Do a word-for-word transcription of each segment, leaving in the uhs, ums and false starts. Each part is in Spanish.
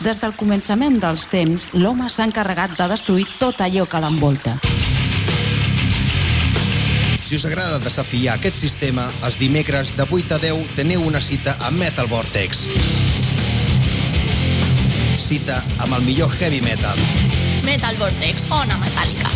Des del començament dels temps, l'home s'ha encarregat de destruir tot allò que l'envolta. Si us agrada desafiar aquest sistema, els dimecres de vuit a deu teniu una cita a Metal Vortex. Cita amb el millor heavy metal. Metal Vortex, Ona Metàl·lica.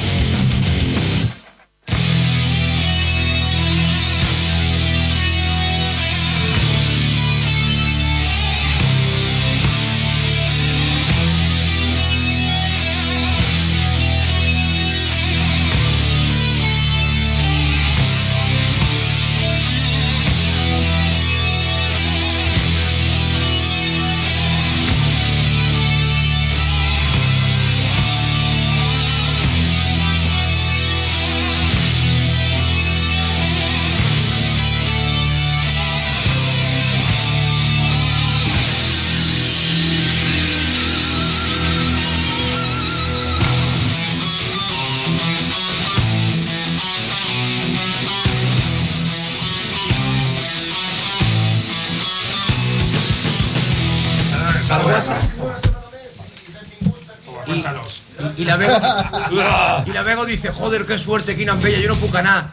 Y, y, la Vego, y la Vego dice, joder, que suerte, quina bella, jo no puc anar.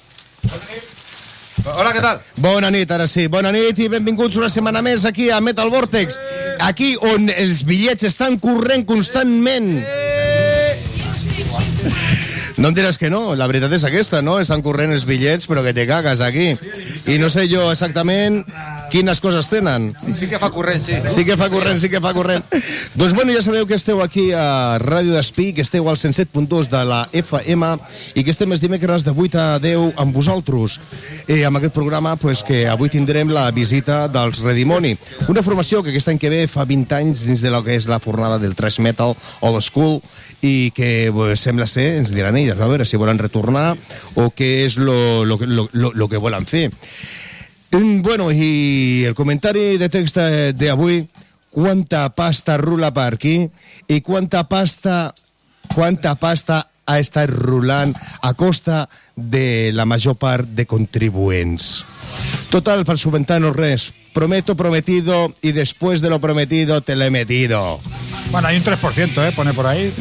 Hola, què tal? Bona nit, ara sí. Bona nit i benvinguts una setmana més aquí a Metal Vortex, aquí on els bitllets estan corrent constantment. No em diràs que no, la veritat és aquesta, no? Estan corrent els bitllets, però que te cagues aquí. I no sé jo exactament quines coses tenen. Sí, sí que fa corrent, sí. Sí que fa corrent, sí que fa corrent. Doncs bueno, ja sabeu que esteu aquí a Ràdio Despí, que esteu al cent set punt dos de la F M i que estem els dimecres de vuit a deu amb vosaltres. I amb aquest programa, pues, que avui tindrem la visita dels Redimoni. Una formació que aquest any que ve fa vint anys dins de lo que és la fornada del thrash metal old school i que pues, sembla ser, ens diran ells, a veure si volen retornar o què és lo, lo, lo, lo, lo que volen fer. Bueno, i el comentari de text d'avui, quanta pasta rula per aquí i quanta pasta, quanta pasta ha estat rulant a costa de la major part de contribuents. Total, per subventar-nos res. Prometo prometido y después de lo prometido te lo he metido. Bueno, hay un tres por ciento, ¿eh? Pone por ahí.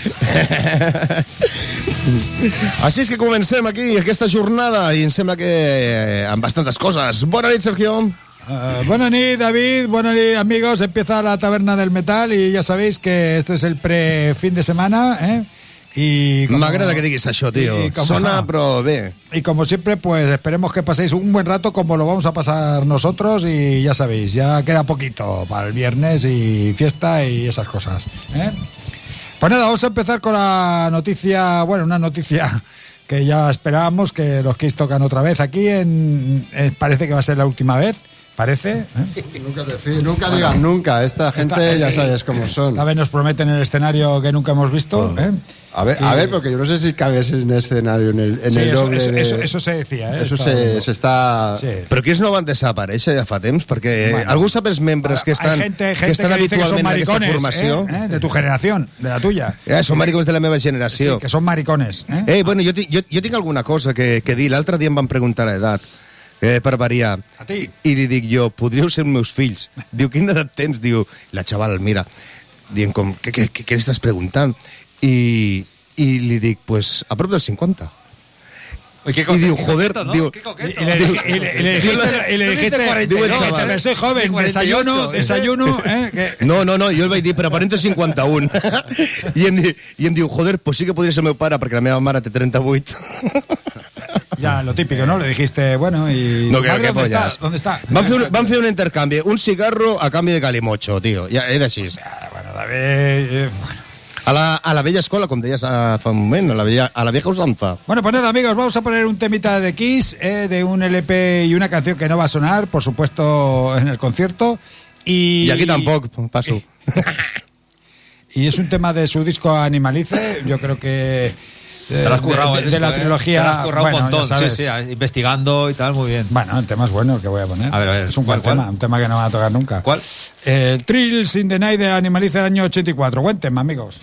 ¿eh? Així és que comencem aquí aquesta jornada i em sembla que eh, amb bastantes coses. Bona nit, Sergio. Uh, buena nit, David. Buena nit, amigos. Empieza la taberna del metal y ya sabéis que este es el pre-fin de semana, ¿eh? Y como, m'agrada que diguis això, tío. Como, Sona, però bé. Y como siempre, pues esperemos que paséis un buen rato como lo vamos a pasar nosotros y ya sabéis, ya queda poquito para el viernes y fiesta y esas cosas, ¿eh? Pues nada, vamos a empezar con la noticia, bueno, una noticia que ya esperábamos, que los Kiss tocan otra vez aquí, en, en parece que va a ser la última vez. Parece. ¿eh? Nunca te fíes, nunca bueno, digas nunca. Esta gente esta, ya sabes cómo son. Esta vez nos prometen el escenario que nunca hemos visto. ¿eh? A ver, y... a ver, porque yo no sé si cabes en el escenario, en el, en sí, el eso, doble eso, de... eso, eso se decía. ¿eh? Eso se, se está... Sí. Però qui no van desaparèixer ja fa temps? Perquè bueno, algú sap els membres que estan, gente, gente que estan que habitualment en aquesta formació. Eh? Eh? De tu generació, de la tuya. Eh, són maricones de la meva generació. Sí, que són maricones. Eh? Eh, bueno, jo, jo, jo tinc alguna cosa que, que dir. L'altre dia em van preguntar l'edat. Eh, per variar. A ti. I li dic jo, podríeu ser meus fills. Diu, quina edat tens? Diu, la xaval, mira, dient com, què, què, què li estàs preguntant? I, i li dic, pues, a prop dels cinquanta. Oye, qué y digo, joder, coqueto, ¿no? digo, qué coqueto. Y le, y le, y le dijiste, y le dijiste digo el chaval, que soy joven, desayuno, desayuno, eh, que... No, no, no, jo el vaig dir, però aparento cinquanta-un. I, em, I em diu, joder, pues sí que podria ser el meu pare, perquè la meva mare té trenta-vuit. Ya, lo típico, ¿no? Le dijiste, bueno, y... No, que, madre, que ¿dónde pollas. estás? ¿Dónde está? Van fer, un, van fer un intercanvi, un cigarro a canvi de calimocho, tío. Ja, era així. O sea, bueno, David... Eh, bueno. A la, a la vella escola, com deies fa un moment, a la, vella, a la vieja usanza. Bueno, pues nada, amigos, vamos a poner un temita de Kiss, eh, de un L P y una canción que no va a sonar, por supuesto, en el concierto. Y, y aquí tampoco, paso. Y es un tema de su disco Animalice, yo creo que... Te lo has currado, de, de, de la trilogía. Te lo has currado bueno, un montón, sí, sí, investigando y tal, muy bien. Bueno, el tema es bueno el que voy a poner. A ver, a ver. Es un buen ¿cuál, tema, cuál? un tema que no va a tocar nunca. ¿Cuál? Eh, Thrills in the Night de Animalice del año ochenta y cuatro. Buen tema, amigos.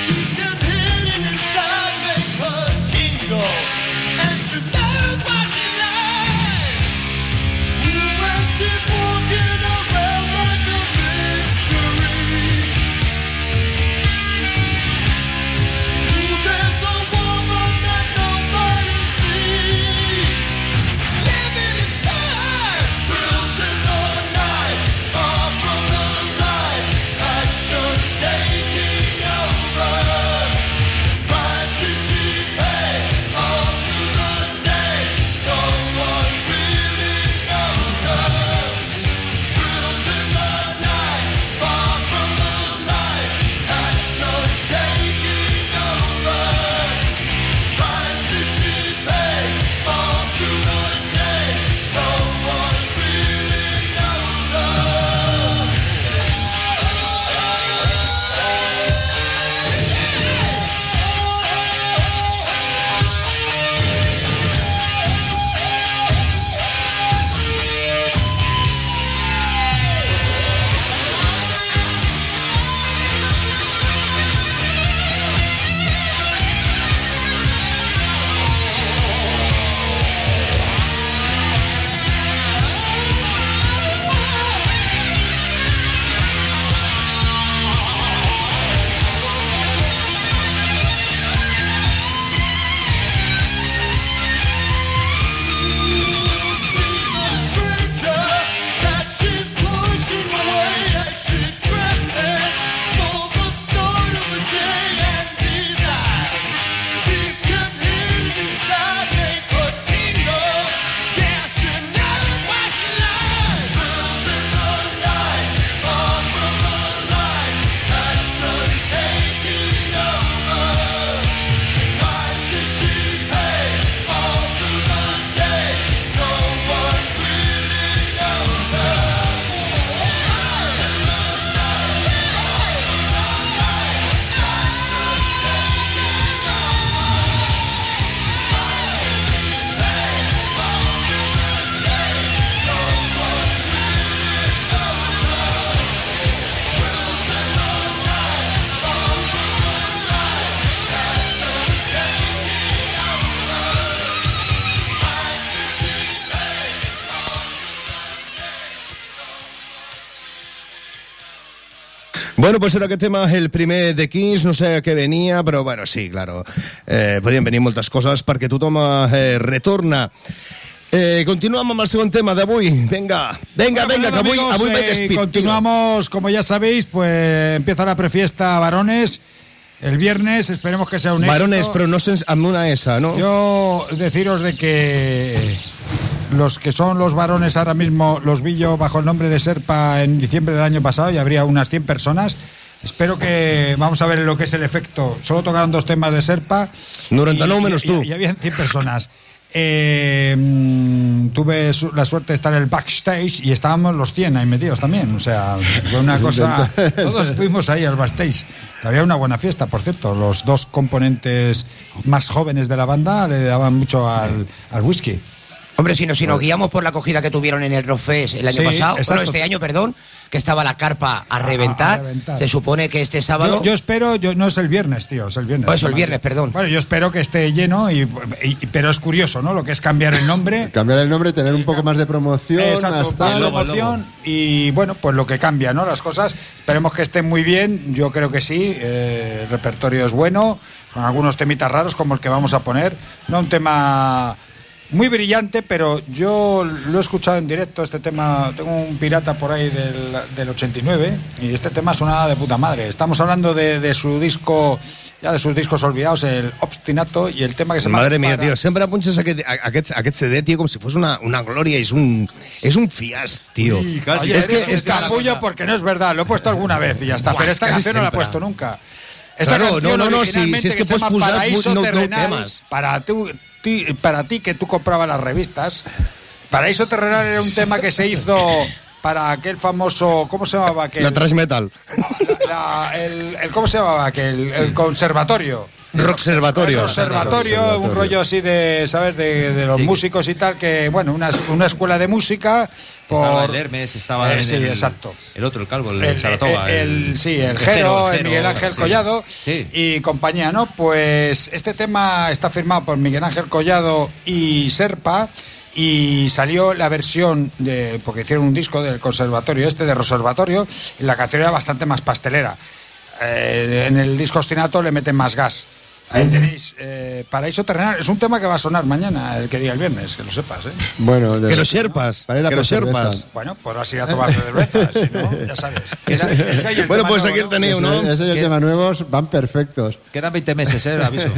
Bueno, pues era aquest tema, el primer de Kings, no sé a què venia, però bueno, sí, claro, eh, podien venir moltes coses perquè tothom eh, retorna. Eh, continuamos amb el segon tema d'avui. Venga, venga, bueno, venga, que avui, amigos, avui eh, me despido. Continuamos, como ya sabéis, pues empieza la prefiesta varones el viernes, esperemos que sea un varones, éxito. però no sense, amb una S, ¿no? Yo deciros de que los que son los varones ahora mismo los vi yo bajo el nombre de Serpa en diciembre del año pasado y habría unas cien personas. Espero que vamos a ver lo que es el efecto. Solo tocaron dos temas de Serpa. noventa y nueve y, menos y, tú. Y, y habían cien personas. Eh, mmm, tuve su, la suerte de estar en el backstage y estábamos los cien ahí metidos también. O sea, fue una cosa. Todos fuimos ahí al backstage. Había una buena fiesta, por cierto. Los dos componentes más jóvenes de la banda le daban mucho al, al whisky. Hombre, si nos, si nos guiamos por la acogida que tuvieron en el Rockfest el año Sí, pasado, exacto. bueno, este año, perdón, que estaba la carpa a reventar, a reventar. se supone que este sábado... Yo, yo espero, yo no es el viernes, tío, es el viernes. Por eso, el viernes, perdón. Bueno, yo espero que esté lleno, y, y- pero es curioso, ¿no? Lo que es cambiar el nombre. Cambiar el nombre, tener un poco más de promoción, Exacto, hasta... más luego, promoción y bueno, pues lo que cambia, ¿no? Las cosas, esperemos que estén muy bien, yo creo que sí, eh, el repertorio es bueno, con algunos temitas raros como el que vamos a poner, no un tema muy brillante, pero yo lo he escuchado en directo, este tema, tengo un pirata por ahí del, del ochenta y nueve y este tema sonaba de puta madre. Estamos hablando de, de su disco, ya de sus discos olvidados, el Obstinato, y el tema que se llama... Madre mía, Para- tio, sempre punxes aquest, aquest, aquest C D, tio, com si fos una, una glòria. És un, és un fiàs, tio. Sí, casi. Oye, es que es está- capullo porque no es verdad, lo he puesto alguna vez y ya está, Buah, pero es esta que canción no la he siempre. puesto nunca. Esta Claro, canción no, no, no, si- originalmente si es que se llama pots posar Paraíso nou- nou Terrenal, temes. para, tu- ti- para ti que tú comprabas las revistas, Paraíso Terrenal era un tema que se hizo para aquel famoso, ¿cómo se llamaba aquel? La thrash metal. La- el, el- ¿Cómo se llamaba aquel? El conservatorio. Rockservatorio. Observatorio, un rollo así de, ¿sabes? De, de los Sí. músicos y tal, que, bueno, una, una escuela de música. Por... Estaba el Hermes, estaba Eh, sí, el, exacto. el otro, el calvo, el, El, Saratoga. el- el- sí, el el Jero, el Jero, Miguel Ángel sí. Collado Sí. y compañía, ¿no? Pues este tema está firmado por Miguel Ángel Collado y Serpa y salió la versión de, porque hicieron un disco del conservatorio este, de Roservatorio, y la canción era bastante más pastelera. Eh, en el disco Ostinato le meten más gas. Ahí tenéis eh, Paraíso Terrenal. Es un tema que va a sonar mañana, el que diga el viernes, que lo sepas, ¿eh? Bueno, de- Que los sherpas, para ir a que por los sherpas. cerveza. Bueno, podrás ir a tomar cerveza, si no, ya sabes. Ese- ese y el Bueno, tema pues nuevo, aquí ¿no? el tenéis, ¿no? Ese, ese y el ¿Qué? tema nuevos van perfectos. Quedan veinte meses, ¿eh? Aviso.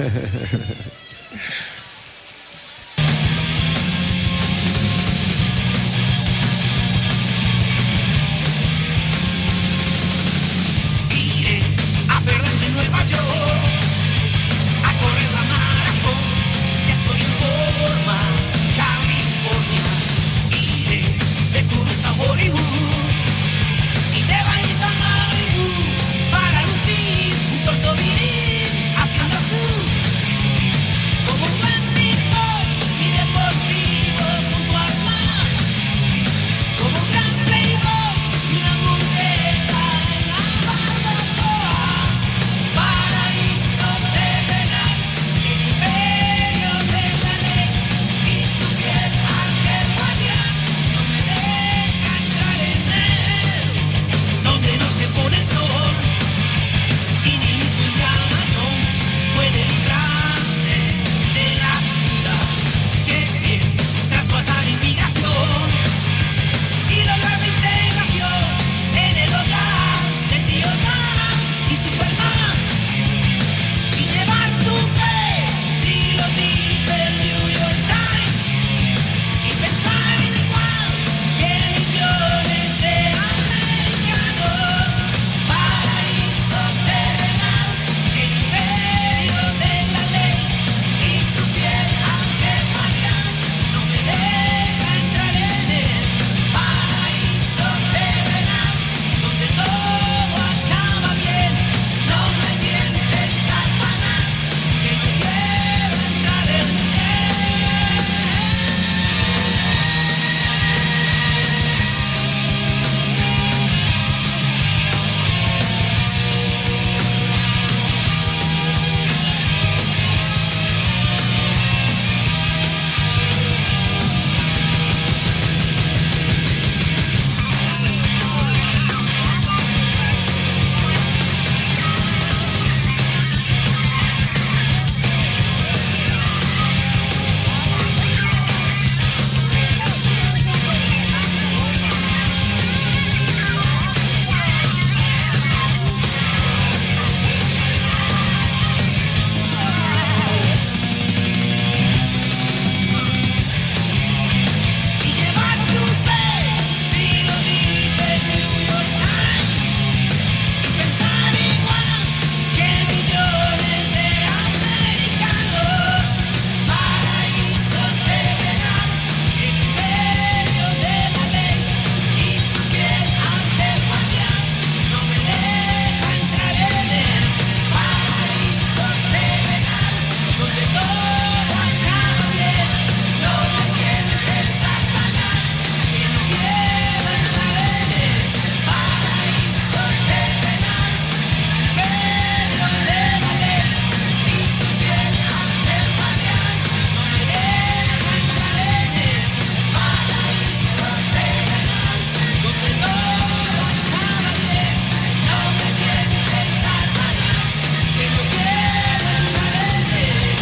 Iré a perderme en Nueva York, a correr la maratón, ya estoy en forma, California. Iré de turista a Hollywood y de bañista a Malibu, para lucir un torso viril haciendo azul. Como un buen beach boy y deportivo junto al mar, como un gran playboy y una hamburguesa en la barbacoa. Paraíso terrenal, el imperio de la ley y su fiel ángel guardián no me deja entrar en él, donde no se pone el sol y ni mismo Indiana Jones puede librarse de la vida. Qué bien traspasar inmigración y lograr la integración en el hogar de tío Sam y Superman, y llevar tu fe si lo dice el New York Times, y pensar igual que millones de americanos. Paraíso terrenal, el imperio de la ley y su fiel ángel guardián no me deja entrar en él. Paraíso terrenal, donde todo acaba bien, no me mientes, Satanás, que no quiero entrar en él. Y llevar tu fe si lo dice el New York Times, y pensar igual que millones de americanos. Paraíso terrenal, el imperio de la ley y su fiel ángel guardián no me deja entrar en él. Paraíso terrenal, donde todo acaba bien, no me mientes, Satanás, que no quiero entrar en él. Paraíso terrenal, imperio de la ley y su fiel ángel guardián no me deja entrar en él. Paraíso terrenal, donde todo acaba bien, no me mientes, Satanás, que no quiero entrar en él.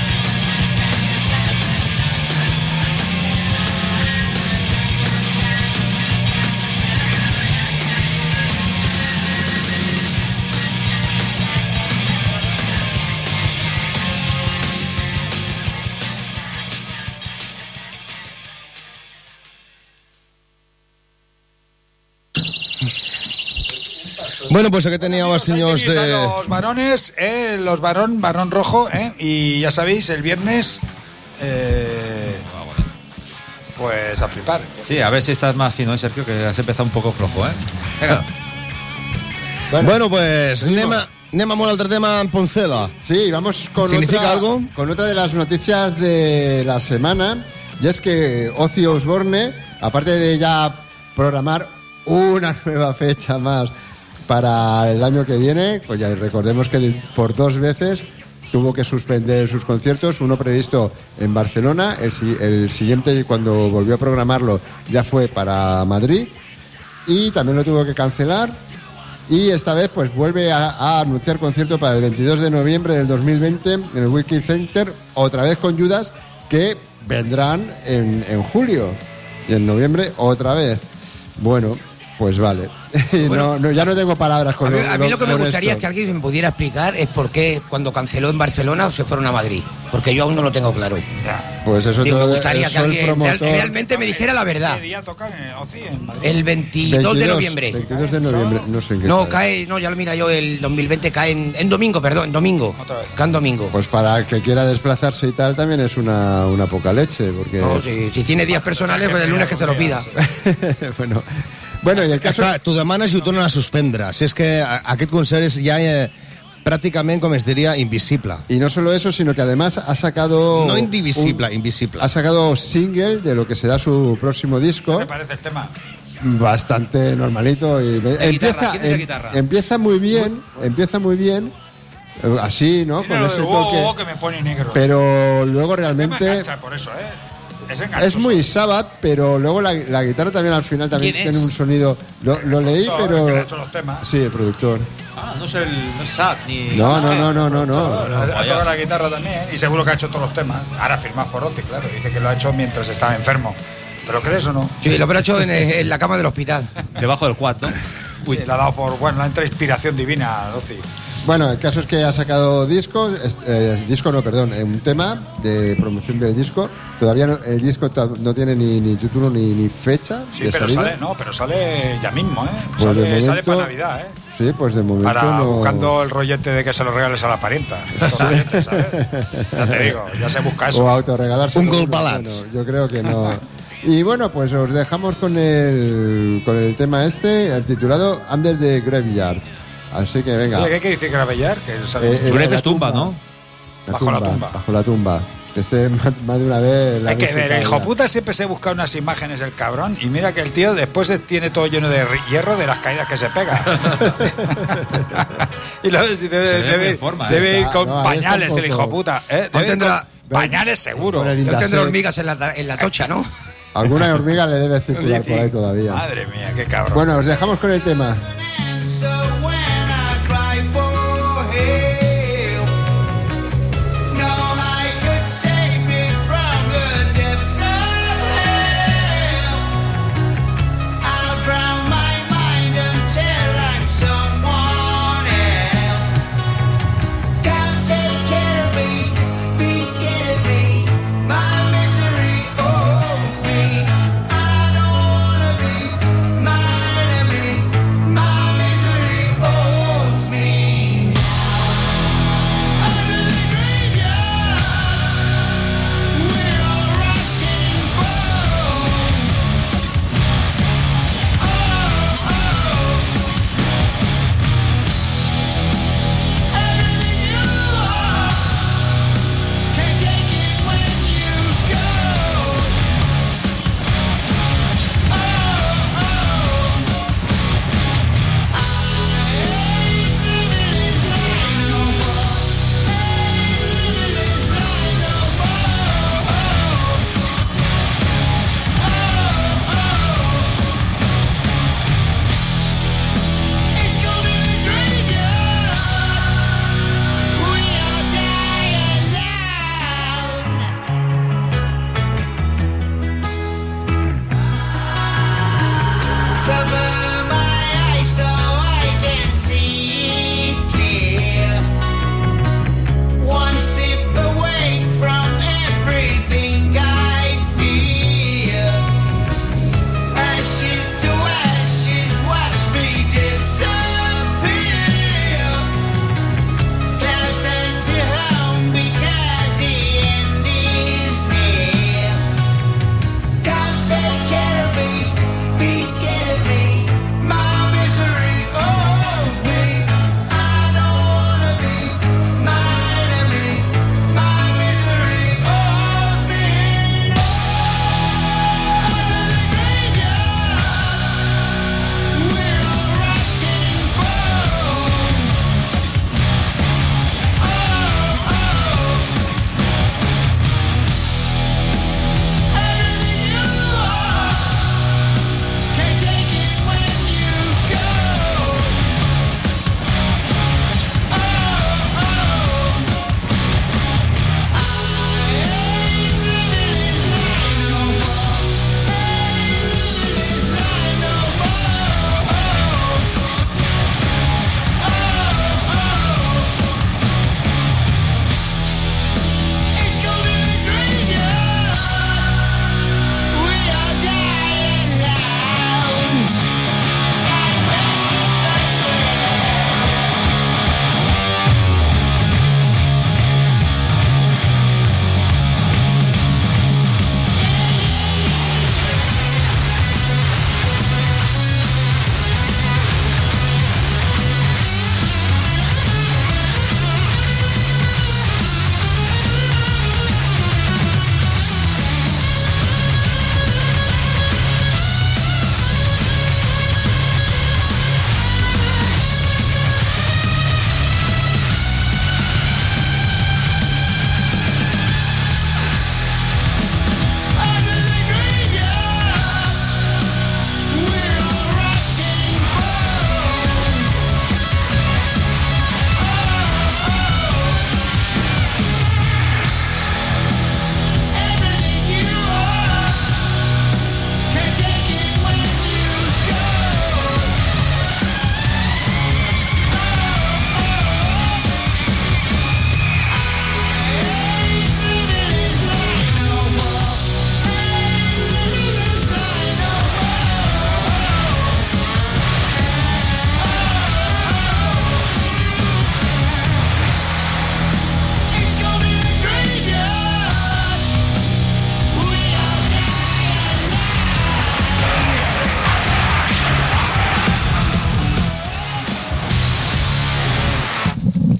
Bueno, pues aquí teníamos, Ahí señores tenéis a de... los varones, eh, los varón, varón rojo, eh, y ya sabéis, el viernes, eh, pues a flipar. Sí, a ver si estás más fino, ¿eh, Sergio? Que has empezado un poco flojo, ¿eh? Venga. Bueno, pues Seguimos. anem a, anem amb un altre tema, Poncela. Sí, vamos con ¿Significa otra, algo? con otra de las noticias de la semana. Y es que Ozzy Osbourne, aparte de ya programar una nueva fecha más para el año que viene, pues ya recordemos que por dos veces tuvo que suspender sus conciertos, uno previsto en Barcelona, el, si- el siguiente cuando volvió a programarlo ya fue para Madrid y también lo tuvo que cancelar. Y esta vez pues vuelve a, a anunciar concierto para el veintidós de noviembre del dos mil veinte en el Wiki Center, otra vez con Judas, que vendrán en, en julio y en noviembre otra vez. Bueno, pues vale. Y Bueno, no, no, ya no tengo palabras con A mí, a mí lo que me con gustaría esto. es que alguien me pudiera explicar es por qué cuando canceló en Barcelona se fueron a Madrid. Porque yo aún no lo tengo claro. Pues eso Digo, todo- me gustaría eso que el alguien real- promotor- realmente me dijera la verdad. ¿Qué día tocan en Ozzy en Madrid? El veintidós de noviembre. veintidós de noviembre, no sé en qué No, cae. cae, no, ya lo mira yo, el dos mil veinte cae en, en domingo, perdón, en domingo. Otra vez. Cae en domingo. Pues para el que quiera desplazarse y tal también es una, una poca leche, porque... No, si, si tiene días personales, pues el lunes que se lo pida. bueno, bueno, y el caso... Clar, t'ho demanes i ho tornen a suspendre. Si és que a- aquest concert és ja eh, pràcticament, com es diria, invisible. Y no solo eso, sino que además ha sacado... No indivisible, un- invisible. Ha sacado single de lo que será su próximo disco. ¿Qué te parece el tema? Bastante normalito. Y La empieza, guitarra, ¿quién es la em- guitarra? empieza muy bien, empieza muy bien, eh, así, ¿no? Tiene Con lo ese de, toque. "Oh, que me pone negro". Pero luego El tema realmente... engancha por eso, ¿eh? Es enganchoso. Es muy Sabbath, pero luego la, la guitarra también al final también ¿Quién tiene es? un sonido... Lo, lo leí, Productor, pero... que le ha hecho los temas. Sí, el productor. Ah, no es el no es Sad ni. No, no, no, no, no, no. Ha vaya. tocado la guitarra también y seguro que ha hecho todos los temas. Ahora firmado por Ozzy, claro. Dice que lo ha hecho mientras estaba enfermo. ¿Te lo crees o no? Sí, lo habrá hecho en, en la cama del hospital. Debajo del quad, ¿no? Uy, le ha dado por... Bueno, le ha entrado inspiración divina a Ozzy. Bueno, el caso es que ha sacado disco, es- eh, disco no, perdón, eh, un tema de promoción del disco. Todavía no- el disco to- no tiene ni, ni título ni, ni fecha Sí, de pero salida. sale, no, pero sale ya mismo, ¿eh? Pues sale, de momento- sale para Navidad, ¿eh? Sí, pues de momento Para no... buscando el rollete de que se lo regales a la parienta. Estos rolletes, ¿sabes? Ya te digo, ya se busca eso. O autoregalarse. Un uno, Gold Ballads. bueno, yo creo que no. Y bueno, pues os dejamos con el, con el tema este, el titulado Under the Graveyard. Así que venga. Oye, ¿qué quiere decir gravellar? Que sale Eh, mucho. eh, Grave la es tumba, ¿no? Bajo la tumba. Bajo la tumba. Que esté más, más de una vez. la Hay que música ver, el hijo ya. puta siempre se busca unas imágenes el cabrón y mira que el tío después es- tiene todo lleno de ri- hierro de las caídas que se pega. y lo ves, y debe, Se ve debe- en forma, ¿eh? debe ir Está- con no, ahí pañales está un el poco- hijo puta. ¿eh? Aún Debe ir tendrá- con pañales seguro. Con el Él tendrá Indasec. hormigas en la, en la tocha, ¿no? Alguna hormiga le debe circular por ahí todavía. Madre mía, qué cabrón. Bueno, os dejamos con el tema. So when I cry for help, no eye could save me from the depths of hell. I'll drown my mind until I'm someone else. Don't take care of me, be scared of me. My misery owes me. I don't wanna be my enemy, my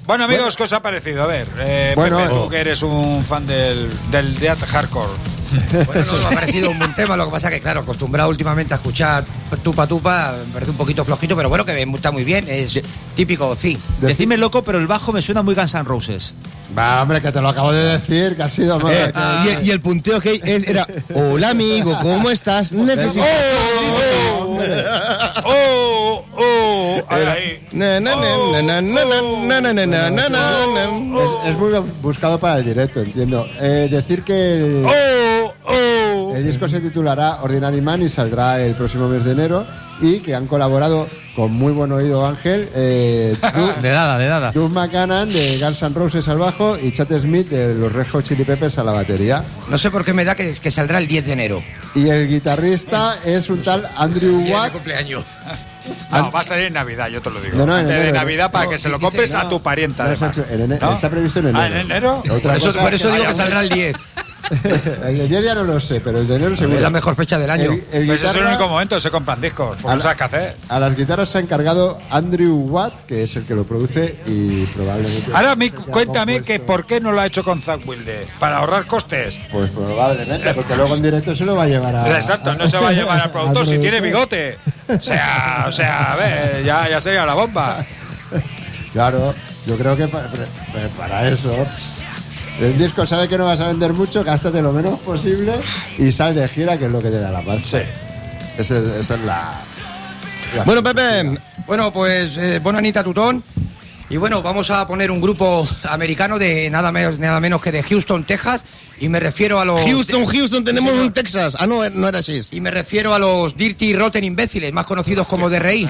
Bueno, amigos, ¿qué os ha parecido? A ver, eh, Bueno, Pepe, tú oh. que eres un fan del, del death hardcore. Bueno, no, me ha parecido un buen tema, lo que pasa que, claro, acostumbrado últimamente a escuchar tupa tupa, me parece un poquito flojito, pero bueno, que está muy bien, es típico, sí. Decidme loco, pero el bajo me suena muy Guns N' Roses. Va, hombre, que te lo acabo de decir, que ha sido más. Eh, y, el, y el punteo que es- era: hola amigo, ¿cómo estás? Necesito- ¡Oh! ¡Oh! Ahí. Na, na, na, na, na, na, na, na, na, na, na. Es, es muy buscado para el directo, entiendo. Eh, decir que el, ¡Oh! ¡Oh! el disco se titulará Ordinary Man y saldrá el próximo mes de enero. Y que han colaborado con muy buen oído Ángel, eh, Doug, De nada, de nada. Doug McCann de Guns N' Roses al bajo y Chad Smith de los Red Hot Chili Peppers a la batería. No sé por qué me da que, que saldrá el diez de enero. Y el guitarrista es un tal Andrew Día de Watt. cumpleaños. No, va a salir en Navidad, yo te lo digo. No, no, en Antes de enero, Navidad para no, que se lo dice- compres a no. tu parienta, No, además. en enero- ¿No? Está previsto en enero. Ah, ¿en enero? Otra Por eso, cosa- por eso digo que Vaya, saldrá el diez. El día ya no lo sé, pero el de enero seguro. Es la mejor fecha del año. El, el Pues es el guitarra- único momento que se compran discos, porque A no la- sabes qué hacer. A las guitarras se ha encargado Andrew Watt, que es el que lo produce y probablemente. Ahora mi- se ha cuéntame compuesto- que por qué no lo ha hecho con Zack Wilde, para ahorrar costes. Pues probablemente, porque luego en directo se lo va a llevar a. Exacto, no se va a llevar al productor si tiene productor. bigote. O sea, o sea, a ver, ya, ya sería la bomba. Claro, yo creo que pa- pre- pre- para eso. El disco sabe que no vas a vender mucho, gástate lo menos posible y sal de gira, que es lo que te da la paz. Sí. Esa es, esa es la, la. Bueno, Pepe, Bueno, pues eh, Bonanita Tutón. Y bueno, vamos a poner un grupo americano de nada menos, nada menos que de Houston, Texas. Y me refiero a los. Houston, Houston, tenemos un Texas. Ah, no, no era así. Y me refiero a los Dirty Rotten Imbéciles, más conocidos como D R I.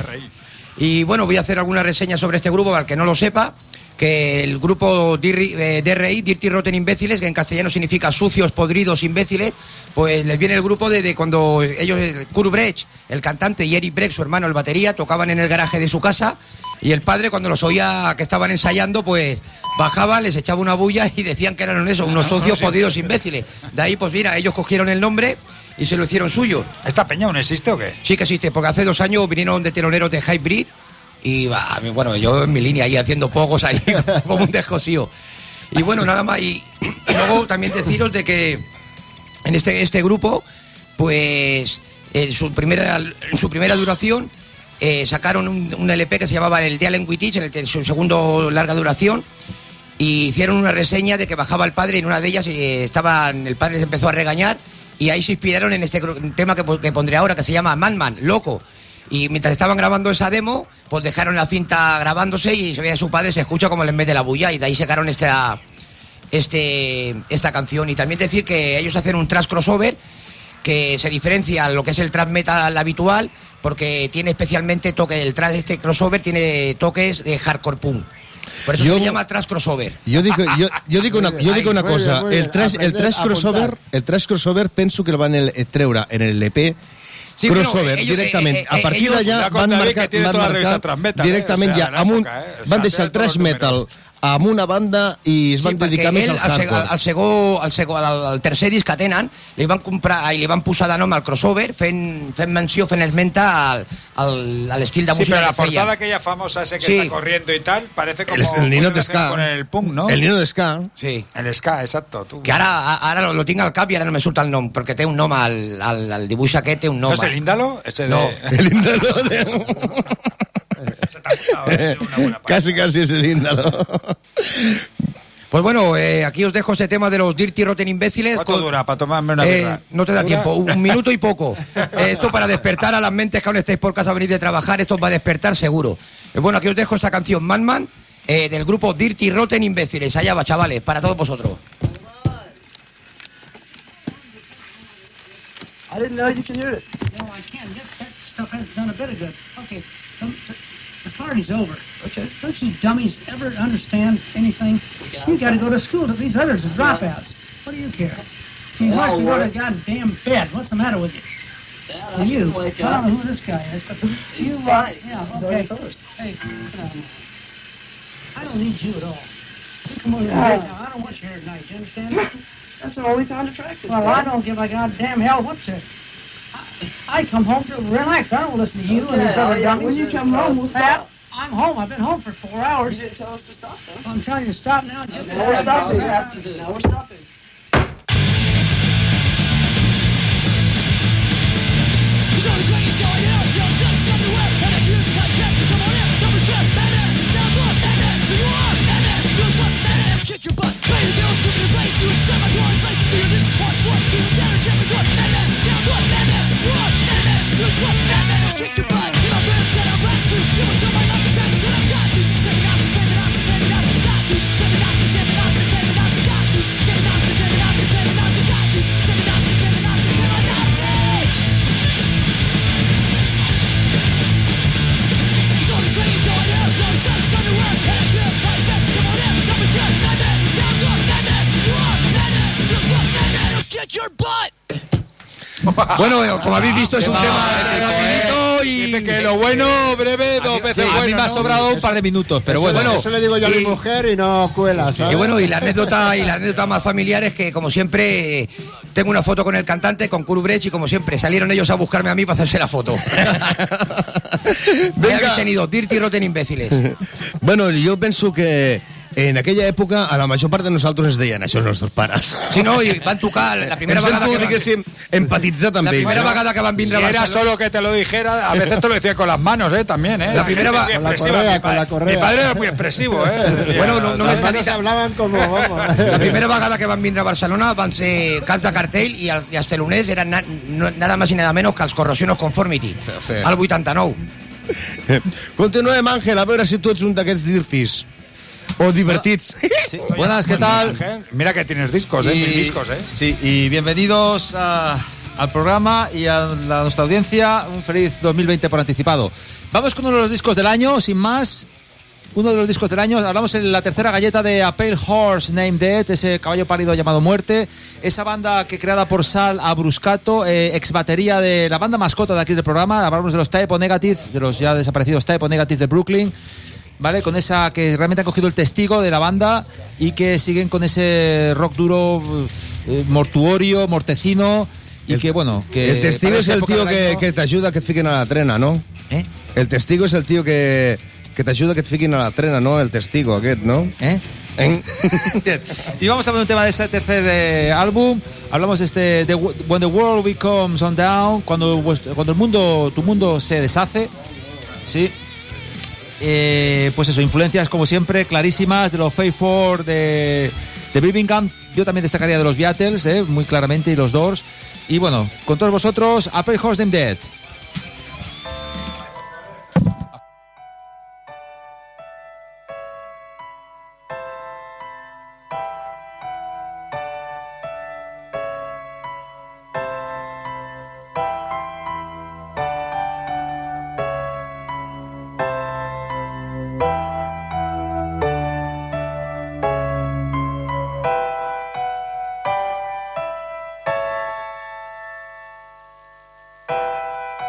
Y bueno, voy a hacer alguna reseña sobre este grupo, al que no lo sepa, que el grupo D R I, Dirty Rotten Imbéciles, que en castellano significa sucios, podridos, imbéciles, pues les viene el grupo de, de cuando ellos, Kurt Brecht, el cantante, y Eric Brecht, su hermano, el batería, tocaban en el garaje de su casa, y el padre, cuando los oía que estaban ensayando, pues bajaba, les echaba una bulla y decían que eran eso, unos sucios, podridos, imbéciles. De ahí, pues mira, ellos cogieron el nombre y se lo hicieron suyo. ¿Esta peña aún existe o qué? Sí que existe, porque hace dos años vinieron de teloneros de Hybrid y bah, bueno, yo en mi línea ahí haciendo pogos ahí como un descosío. Y bueno, nada más. Y, y luego también deciros de que en este, este grupo, pues en su primera, en su primera duración eh, sacaron un, un L P que se llamaba el The Allen Wittich, en, el, en su segundo larga duración. Y hicieron una reseña de que bajaba el padre y en una de ellas eh, estaban, el padre se empezó a regañar y ahí se inspiraron en este gru- tema que, que pondré ahora, que se llama Madman, Loco. Y mientras estaban grabando esa demo, pues dejaron la cinta grabándose y se ve a su padre, se escucha como les mete la bulla y de ahí sacaron esta, este, esta canción. Y también decir que ellos hacen un thrash crossover que se diferencia a lo que es el thrash metal habitual porque tiene especialmente toque, el thrash este crossover tiene toques de hardcore punk. Por eso Yo- se llama thrash crossover. Jo dic, jo, jo dic una, jo dic una Muy bien, cosa, muy bien. el trash, el Aprender trash a crossover, apuntar. el trash crossover penso que el van el, treure en el E P Sí, crossover però ellos- directament. eh, eh, A partir ellos- d'allà Ya van con David, marcar, que tiene van toda la revista marcar thrash metal, eh? directament O sea, ja en la amb un, època, eh? O sea, van deixar tiene el trash todos los metal números. amb una banda i es van perquè dedicar més ell, al al, seg- hardcore. al, segó, al, segó, al, al tercer disc que tenen, li van comprar i li van posar de nom al crossover, fent, fent menció, fent esmenta al, al, a l'estil de Sí, música pero la que feien. portada aquella famosa ese que Sí. está corriendo y tal, parece como El, el Nino muy de relacionado Ska. con el punk, ¿no? El Nino de Ska. Sí. El ska, exacto. Tú. Que ara, ara lo, lo tinc al cap i ara no me surt el nom, perquè té un nom, al, al, al dibuix aquest té un nom. ¿No es el Índalo? Ese de... No. El índalo de... Ese te ha gustado, ¿eh? Sí, una buena parte. Casi, casi es el índalo. Pues bueno, eh, aquí os dejo ese tema de los Dirty Rotten Imbéciles. ¿Cuánto con- dura para tomarme una Eh, birra? no te da ¿Dura? tiempo, un minuto y poco. Eh, esto para despertar a las mentes que aún estáis por casa, venís de trabajar, esto os va a despertar seguro. Eh, bueno, aquí os dejo esta canción Madman eh, del grupo Dirty Rotten Imbéciles. Allá va, chavales, para todos vosotros. I didn't know you could hear it. No, I can't. That, that stuff hasn't done a bit of good. Okay, um, the party's over. Okay. Don't you dummies ever understand anything? You got to go to school. These others are dropouts. What do you care? You why don't you go to goddamn bed? What's the matter with you? Dad, Well, you. wake I don't up. know who this guy is, but He's you. Uh, fine. yeah. He's Okay. already told us. Hey, get out of here. I don't need you at all. You come over here Yeah. right now. I don't want you here tonight. You understand? That's the only time to practice. Well, Dad. I don't give a goddamn hell what you. I, I come home to relax. I don't listen to you and Okay, these other oh, yeah, dummies. when you come home, we'll Pat, stop. I'm home. I've been home for four hours. You didn't tell us to stop, though. I'm telling you to stop now and get the Now we're hell stopping. out of here. Now we're stopping. Bueno, como habéis visto, es un tema rapidito y... Dice que lo bueno, breve, dos veces bueno. A mí me ha sobrado un par de minutos, pero Eso, bueno. eso le digo yo a mi mujer y no cuela, ¿sabes? Y bueno, y la anécdota y la anécdota más familiar es que, como siempre, tengo una foto con el cantante, con Kurt Brecht, y como siempre, salieron ellos a buscarme a mí para hacerse la foto. Venga, habéis tenido Dirty Rotten imbéciles. Bueno, jo penso que en aquella època a la major part de nosaltres ens deien això els nostres pares. Sí, no, i van tocar la primera Em vegada sento, que van... diguéssim, empatitzar La amb ells. primera vegada que van vindre a Si era Barcelona... solo que te lo dijera, a veces te lo decía con las manos, ¿eh? También, ¿eh? La primera va- gente muy Con la expresiva, correa, mi con la padre- correa. Mi padre era muy expresivo, ¿eh? Bueno, no, no Las me manos está hablaban como, vamos. La primera vegada que van vindre a Barcelona van ser caps de cartell i els, i els teloners eren na, no, nada más y nada menos que els Corrosion of Conformity, sí. al vuitanta-nou. Continuem, Àngel, a veure si tu ets un d'aquests dirtis. O divertits. Sí. Buenas, ¿qué tal? Mira que tienes discos, ¿eh? Mil discos, ¿eh? Sí, y bienvenidos a- al programa y a la, nuestra audiencia. Un feliz dos mil veinte por anticipado. Vamos con uno de los discos del año, sin más. Uno de los discos del año. Hablamos en la tercera galleta de A Pale Horse Named Death, ese caballo pálido llamado Muerte. Esa banda que creada por Sal Abruscato, eh, ex batería de la banda mascota de aquí del programa. Hablamos de los Type O Negative, de los ya desaparecidos Type O Negative de Brooklyn. ¿Vale? Con esa que realmente han cogido el testigo de la banda y que siguen con ese rock duro, eh, mortuorio, mortecino y El- que, bueno, que... El testigo para és esta el época tio del que, año- que t'ajuda que et fiquin a la trena, no? ¿Eh? El testigo és el tio que, que t'ajuda que et fiquin a la trena, no? El testigo aquest, no? ¿Eh? ¿Eh? Bien. Y vamos a ver un tema de ese tercer eh, álbum. Hablamos de este de When the World Becomes on Down, cuando, vuestro- cuando el mundo, tu mundo se deshace, ¿sí? Eh, pues eso, influencias como siempre clarísimas de los Faith Four de, de Birmingham. Yo también destacaría de los Beatles, eh, muy claramente, y los Doors. Y bueno, con todos vosotros, A Pale Horse Named Death. Thank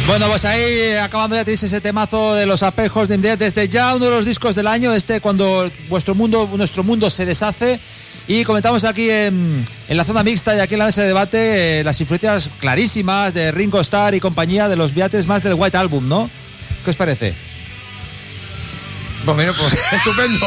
Bueno, pues ahí acabando ya tenéis ese temazo de los Arpejos de India, desde ya uno de los discos del año, este cuando vuestro mundo, nuestro mundo se deshace. Y comentamos aquí en, en la zona mixta y aquí en la mesa de debate eh, las influencias clarísimas de Ringo Starr y compañía de los Beatles más del White Album, ¿no? ¿Qué os parece? Bueno, pues estupendo.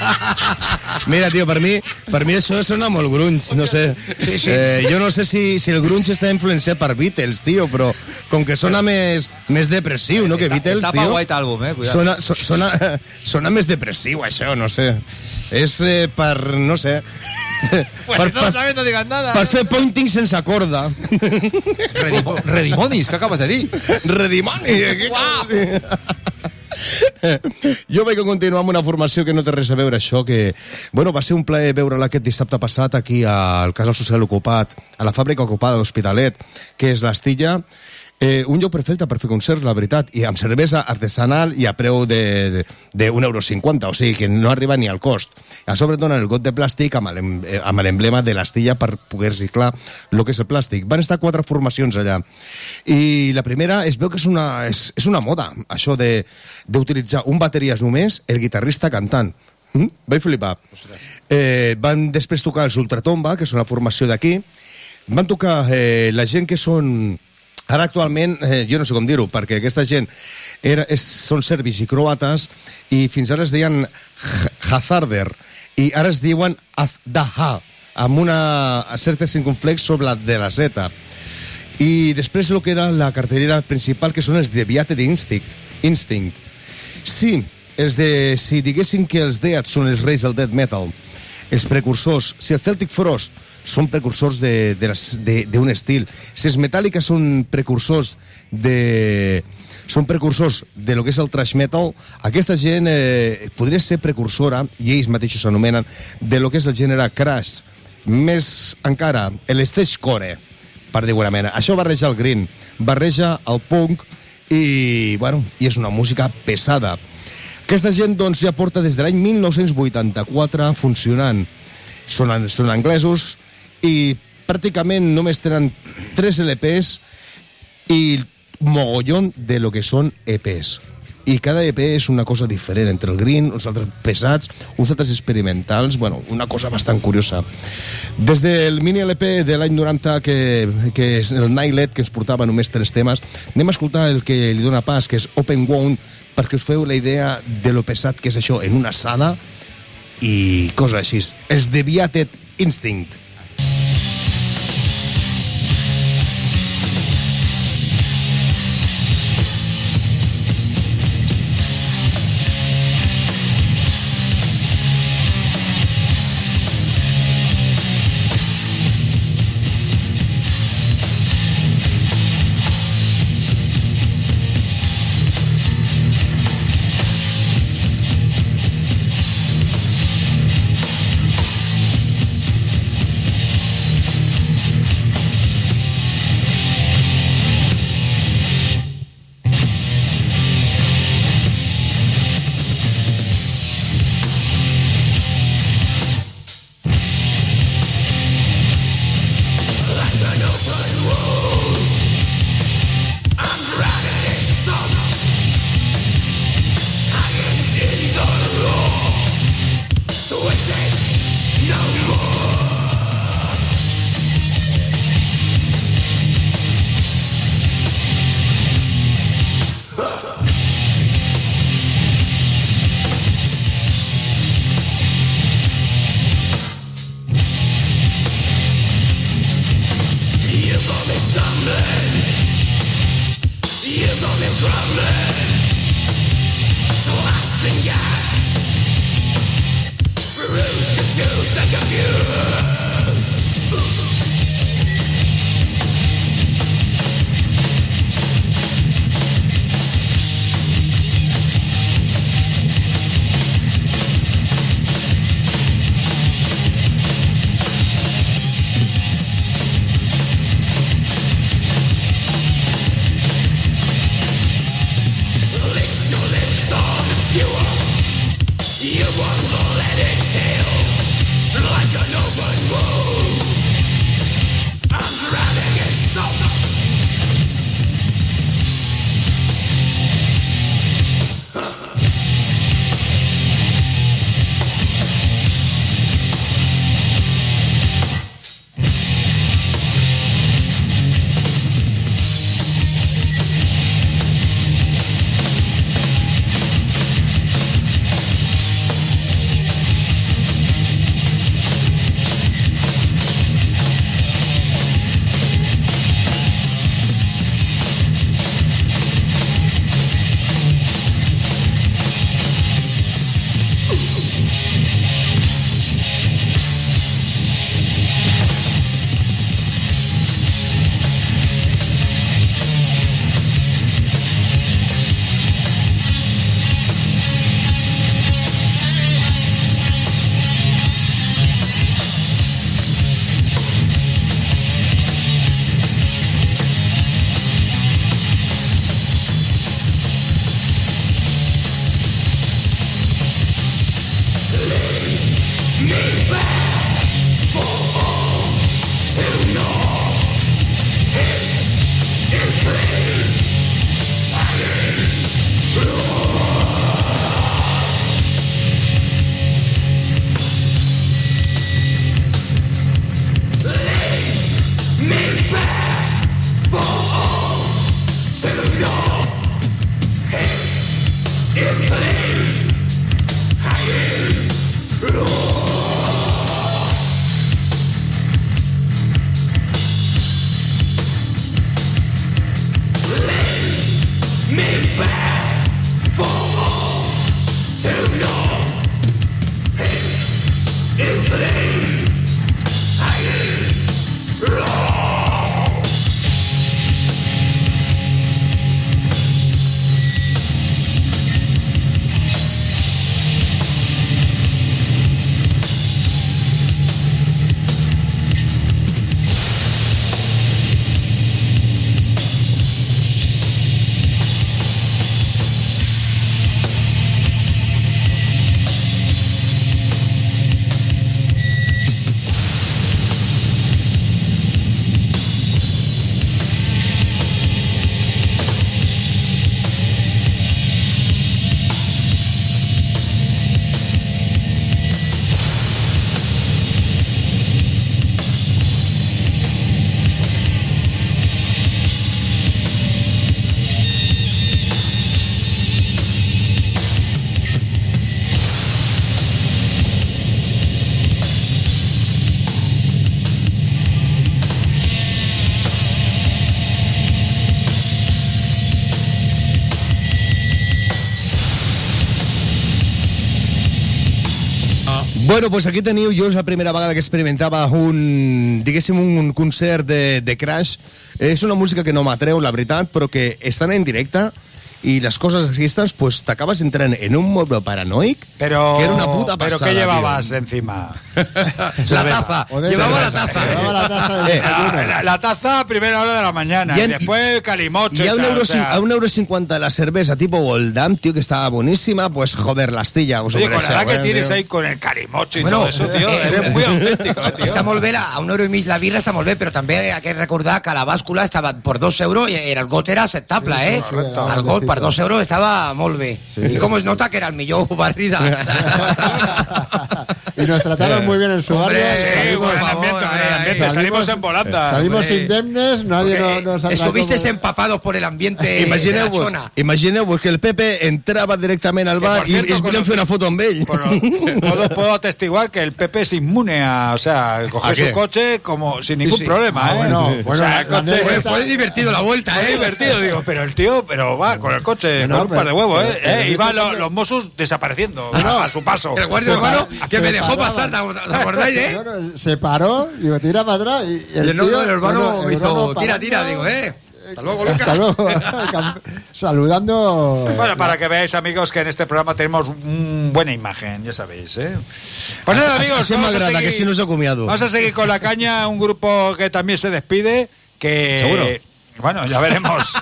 Mira, tio, per mi, per mi això sona molt grunge, no sé. Sí, sí. Eh, jo no sé si, si el grunge està influenciat per Beatles, tio, però com que sona més, més depressiu, no?, que Beatles, Etapa tio. White Album, eh? Cuidado. Sona, so, sona, sona més depressiu, això, no sé. És eh, per, no sé... Pues per, si no lo sabes, no digas nada. Per fer pointing sense corda. Redimo, Redimonis, què acabes de dir? Redimoni! Uau! Jo vaig a continuar amb una formació que no té res a veure això, que bueno, va ser un plaer veure-la aquest dissabte passat aquí al Casal Social Ocupat, a la fàbrica ocupada d'Hospitalet, que és l'Astilla. Eh, un lloc perfecte per fer concerts, la veritat, i amb cervesa artesanal i a preu d'un euro cinquanta, o sigui que no arriba ni al cost. A sobre donen el got de plàstic amb l'emblema de l'Astilla per poder reciclar el que és el plàstic. Van estar quatre formacions allà. I la primera es veu que és una, és, és una moda, això d'utilitzar un bateries només, el guitarrista cantant. Mm? Vaig flipar. Eh, van després tocar els Ultratomba, que són la formació d'aquí. Van tocar eh, la gent que són... Ara actualment, eh, jo no sé com dir-ho, perquè aquesta gent era, és, són serbis i croates i fins ara es deien Hazarder i ara es diuen Azdaha, amb una certa circunflex sobre la de la Z. I després el que era la cartellera principal, que són els de Beated Instinct. Instinct. Sí, els de, si diguéssim que els Dead són els reis del death metal, els precursors, si el Celtic Frost són precursors d'un estil, si els Metallica són precursors de... són precursors de lo que és el thrash metal, aquesta gent eh, podria ser precursora, i ells mateixos s'anomenen, de lo que és el gènere crash. Més encara, el stagecore, per dir alguna mena. Això barreja el green, barreja el punk, i, bueno, i és una música pesada. Aquesta gent, doncs, ja porta des de l'any mil nou-cents vuitanta-quatre funcionant. Són, són anglesos, i pràcticament només tenen tres L Ps i mogollon de lo que són E Ps. I cada E P és una cosa diferent, entre el green, uns altres pesats, uns altres experimentals, bueno, una cosa bastant curiosa. Des del mini L P de l'any noranta, que, que és el Nightlet, que ens portava només tres temes, anem a escoltar el que li dona pas, que és Open Wound, perquè us feu la idea de lo pesat que és això en una sala i coses així. Els de Beated Instinct. Bueno, pues aquí teniu, jo és la primera vegada que experimentava un, diguéssim, un concert de, de Crash. És una música que no m'atreu, la veritat, però que estan en directe y las cosas estas, pues te acabas entrando en un modo paranoic pero, que era una puta pasada. ¿Pero qué llevabas tío. encima? La taza. Llevaba la taza. Llevaba la taza de Eh, la, la taza a primera hora de la mañana y, I en- después calimocho Y a un, tal, euro, o sea, a un euro cincuenta la cerveza tipo Goldam, tío, que estaba buenísima, pues joder, la astilla. Os Oye, con la ofrece, edad que bueno, tienes tío. ahí con el calimocho y Bueno, todo eso, tío, eh, eres muy auténtico, eh, tío. Està molt bé, la, a un euro i mig la birra està molt bé, però també hay que recordar que la bàscula estava por dos euros i el got era aceptable, Sí, eh? sí, correcto. El got per dos euros estava molt bé. I com es nota que era el millor barrida. Y nos trataron muy bien en su Hombre, barrio. sí, Salimos- por favor, ambiente, ay, ay, ambiente, salimos en volanta. Salimos Hombre. indemnes, nadie Porque nos, nos atracó Estuvisteis por- empapados por el ambiente de la Imagineu-vos chona. imagineu-vos que el Pepe entraba directament al Que, bar por y, cierto, y es con volien los- fer una foto amb ell. Bueno, puedo, puedo atestiguar que el Pepe es inmune a, o sea, coger ¿A qué? su coche como sin ningún sí. problema, Ah, ¿eh? bueno, o bueno, sea, el la coche anécdota- Fue, fue divertido la vuelta, es eh. divertido, digo, pero el tío, pero va con el coche, No, con un pero- par de huevos, pero- ¿eh? pero Eh, este Iban los, coche- los Mossos desapareciendo No, a su paso. El guardia Se urbano para- que se me dejó paraban. pasar, ¿te acordáis, eh? Bueno, se paró, digo, tira para atrás. Y, Y el novio tío- del urbano bueno, el me hizo, urbano tira, parando, tira, digo, eh. Hasta luego, Lucas. Hasta luego. Cam- Saludando. Bueno, para que veáis, amigos, que en este programa tenemos una buena imagen, ya sabéis, ¿eh? Pues nada, amigos, Así vamos a m'agrada, seguir- que si no s'ha comiado. Vamos a seguir con la caña, un grupo que también se despide, que... ¿Seguro? Bueno, ya veremos.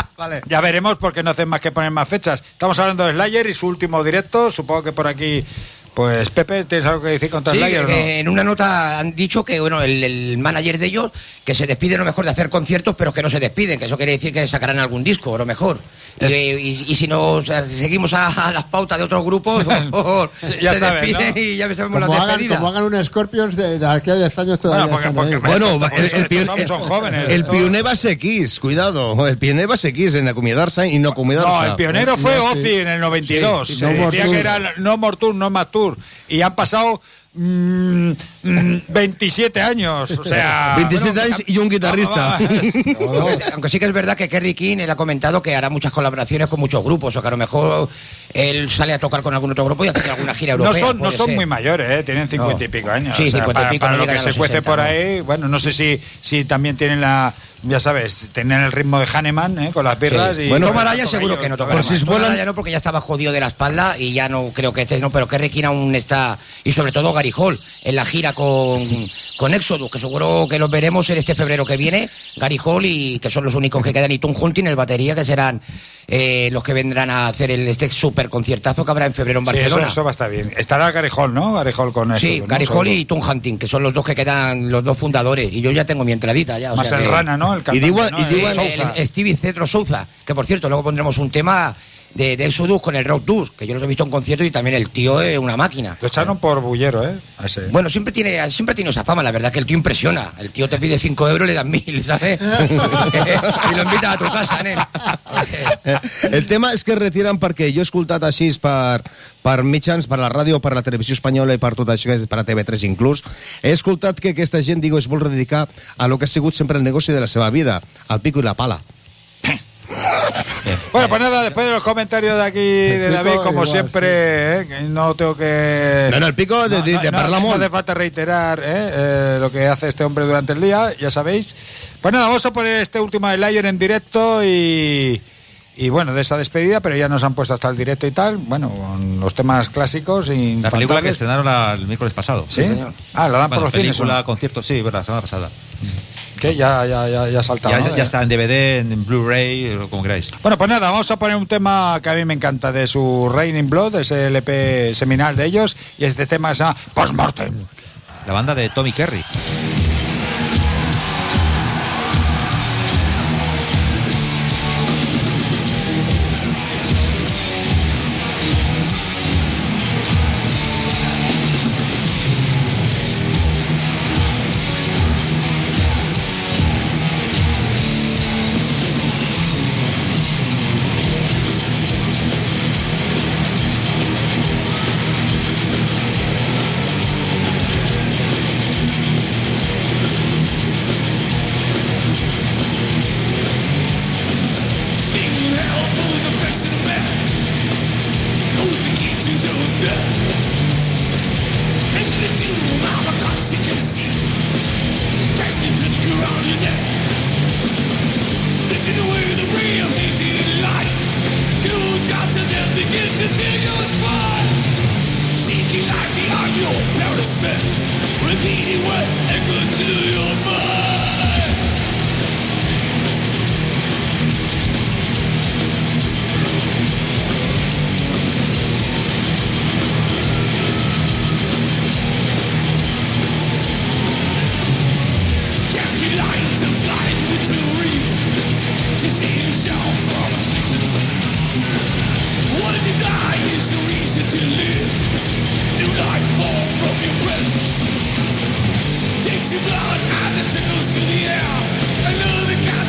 Ya veremos porque no hacen más que poner más fechas. Estamos hablando de Slayer y su último directo, supongo que por aquí... Pues, Pepe, ¿tienes algo que decir contra Sí, Slayer o no? eh, en una nota han dicho que bueno el, el manager de ellos que se despide a lo mejor de hacer conciertos, pero que no se despiden, que eso quiere decir que sacarán algún disco, a lo mejor. Y, y- y si nos eh, seguimos a, a las pautas de otros grupos, a lo mejor Sí, ya se sabes, despiden ¿no? y ya sabemos Como las hagan, despedidas. como hagan un Scorpions de, de aquí a diez años todavía Bueno, porque- están porque- ahí. Bueno, Por el, eso el, estos pion- son- son jóvenes. el Esto- pioner va ser Kiss, cuidado. El pioner va ser Kiss en acomiadarse y no acomiadarse. No, el pionero fue No, sí. Ozzy en el noventa y dos. Sí, sí, Se No More decía Tour. que era No More Tour, No Más Tour. Y han pasado mm, mm, veintisiete años. O sea. veintisiete bueno, años y un guitarrista. Aunque, aunque sí que es verdad que Kerry King él ha comentado que hará muchas colaboraciones con muchos grupos, o que a lo mejor él sale a tocar con algún otro grupo y hace alguna gira No europea. son, no puede son ser. muy mayores, ¿eh? Tienen cincuenta y pico años. Sí, o sea, cincuenta y para, pico, para no lo llegan que a se los cuece sesenta, por ¿no? ahí, bueno, no sé si, si también tienen la, ya sabes, tienen el ritmo de Hahnemann, ¿eh? Con las birras Sí. y... Bueno, Tom Tom Araya Araya seguro que no tocará Por si más. es Tom vuelan- Araya no, porque ya estaba jodido de la espalda y ya no creo que este no, pero Kerry King aún está, y sobre todo Gary Hall en la gira con, con Exodus, que seguro que los veremos en este febrero que viene, Gary Hall, y que son los únicos que quedan, y Tom Hunting, el batería, que serán eh, los que vendrán a hacer el, este super conciertazo que habrá en febrero en Sí, eso, Barcelona. eso va a estar bien. Estará Gary Hall, ¿no? Gary Hall con eso. Sí, ¿no? Gary Seguro. Hall y Tom Hunting, que son los dos que quedan, los dos fundadores, y yo ya tengo mi entradita ya. O Más sea el que- Rana, ¿no? El cantante, digo- ¿no? y El digo- el, Souza. el Stevie Cetro Souza, que por cierto, luego pondremos un tema de, de Exodus con el Rock Tour, que yo los he visto en concierto y también el tío es una máquina. Lo echaron por bullero, ¿eh? A ese. Bueno, siempre tiene, siempre tiene esa fama, la verdad que el tío impresiona. El tío te pide cinco euros y le dan mil, ¿sabes? Y lo invitas a tu casa, nen. El tema és que es retiren perquè jo he escoltat així per, per mitjans, per la ràdio, per la televisió espanyola i per tot això, per a T V tres inclús, he escoltat que aquesta gent, digo, es vol dedicar a lo que ha sigut sempre el negoci de la seva vida, al pico i la pala. Bueno, pues nada, después de los comentarios de aquí de El David, pico como igual, siempre, ¿eh? Que no tengo que... No, no, el pico de, de, de no, parlar no molt. hace falta reiterar ¿eh? Eh, lo que hace este hombre durante el día, ya sabéis. Pues nada, vamos a poner este último de Slayer en directo y... Y bueno, de esa despedida, pero ya nos han puesto hasta el directo y tal. Bueno, con los temas clásicos y La película que infantiles. estrenaron la- el miércoles pasado. ¿Sí? Ah, la dan por Bueno, los cines. película, ¿no? concierto, sí, verdad, la semana pasada. Que ya, ya, ya, ya ha saltado. Ya, ¿no? ya está en D V D, en Blu-ray, o como queráis. Bueno, pues nada, vamos a poner un tema que a mí me encanta de su Raining Blood, ese L P seminal de ellos, y este tema se llama Postmortem. La banda de Tommy Kerry. Postmortem.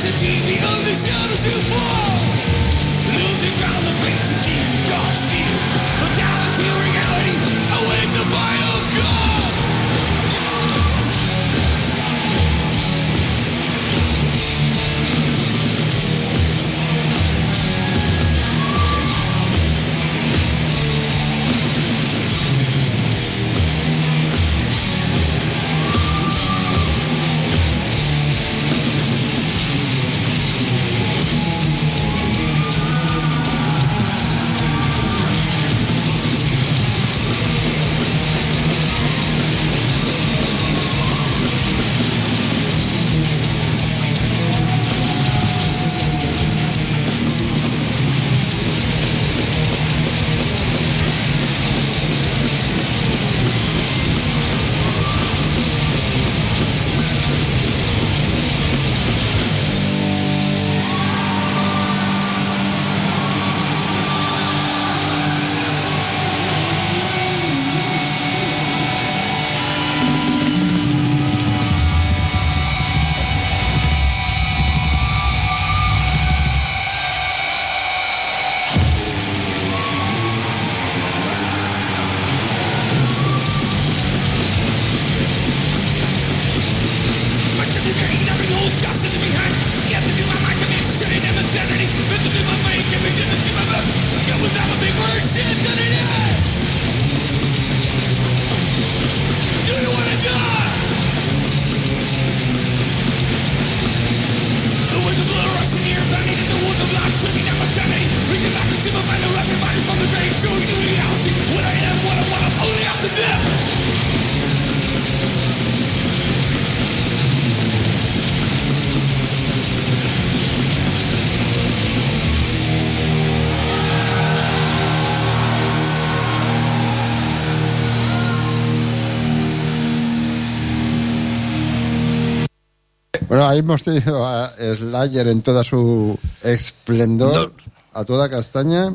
Bueno, ahí hemos tenido a Slayer en toda su esplendor, a toda castaña,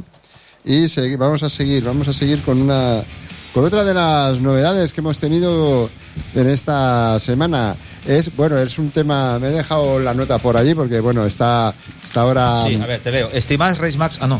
y segui- vamos a seguir, vamos a seguir con una, con otra de las novedades que hemos tenido en esta semana. Es, bueno, es un tema, me he dejado la nota por allí porque, bueno, está, está ahora... Sí, a ver, te veo. ¿Estimas Race Max? Ah, no.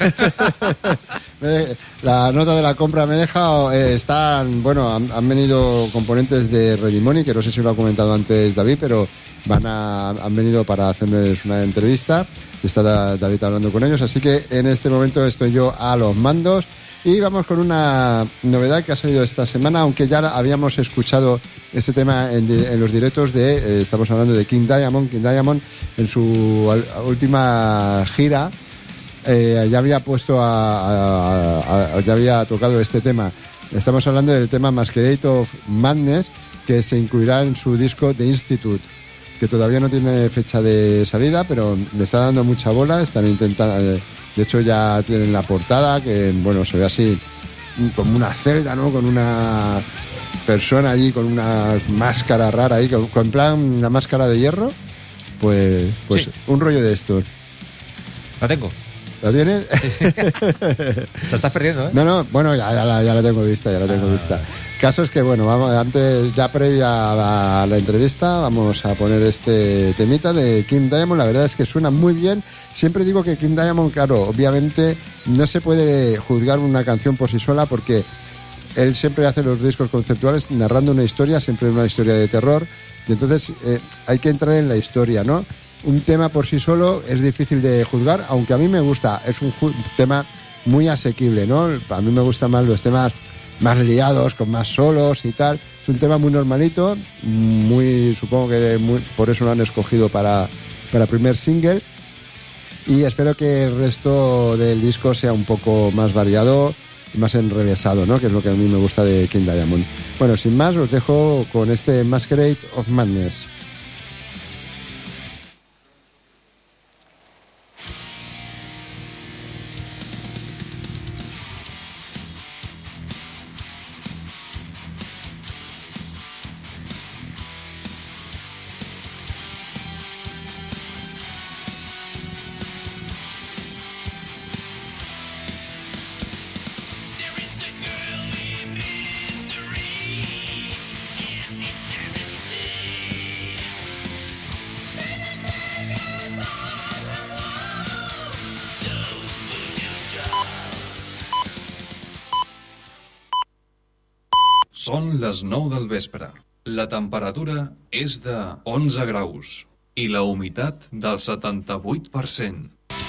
Me- La nota de la compra me he dejado, eh, están, bueno, han, han venido componentes de Ready Money, que no sé si lo ha comentado antes David, pero van a, han venido para hacerles una entrevista, está Da- David hablando con ellos, así que en este momento estoy yo a los mandos y vamos con una novedad que ha salido esta semana, aunque ya habíamos escuchado este tema en, di- en los directos de, eh, estamos hablando de King Diamond, King Diamond en su al- última gira. Eh, ya había puesto a, a- a- a- ya había tocado este tema. Estamos hablando del tema Masquerade of Madness, que se incluirá en su disco The Institute, que todavía no tiene fecha de salida, pero le está dando mucha bola. Están intentando, eh, de hecho ya tienen la portada, que bueno, se ve así como una celda, ¿no? Con una persona allí con una máscara rara ahí, con, con en plan una máscara de hierro, pues, pues Sí. un rollo de estos. La tengo. ¿La tienes? Te estás perdiendo, ¿eh? No, no, bueno, ya, ya, la, ya la tengo vista, ya la tengo vista. Caso es que, bueno, vamos, antes, ya previa a la, a la entrevista, vamos a poner este temita de King Diamond. La verdad es que suena muy bien. Siempre digo que King Diamond, claro, obviamente no se puede juzgar una canción por sí sola porque él siempre hace los discos conceptuales narrando una historia, siempre una historia de terror. Y entonces eh, hay que entrar en la historia, ¿no? Un tema por sí solo es difícil de juzgar, aunque a mí me gusta, es un ju- tema muy asequible, ¿no? A mí me gustan más los temas más liados, con más solos y tal. Es un tema muy normalito, muy, supongo que muy, por eso lo han escogido para, para primer single. Y espero que el resto del disco sea un poco más variado y más enrevesado, ¿no? Que es lo que a mí me gusta de King Diamond. Bueno, sin más, os dejo con este Masquerade of Madness. There is a girl in misery and eternity. Són les nou del vespre. La temperatura és de onze graus i la humitat del setanta-vuit per cent.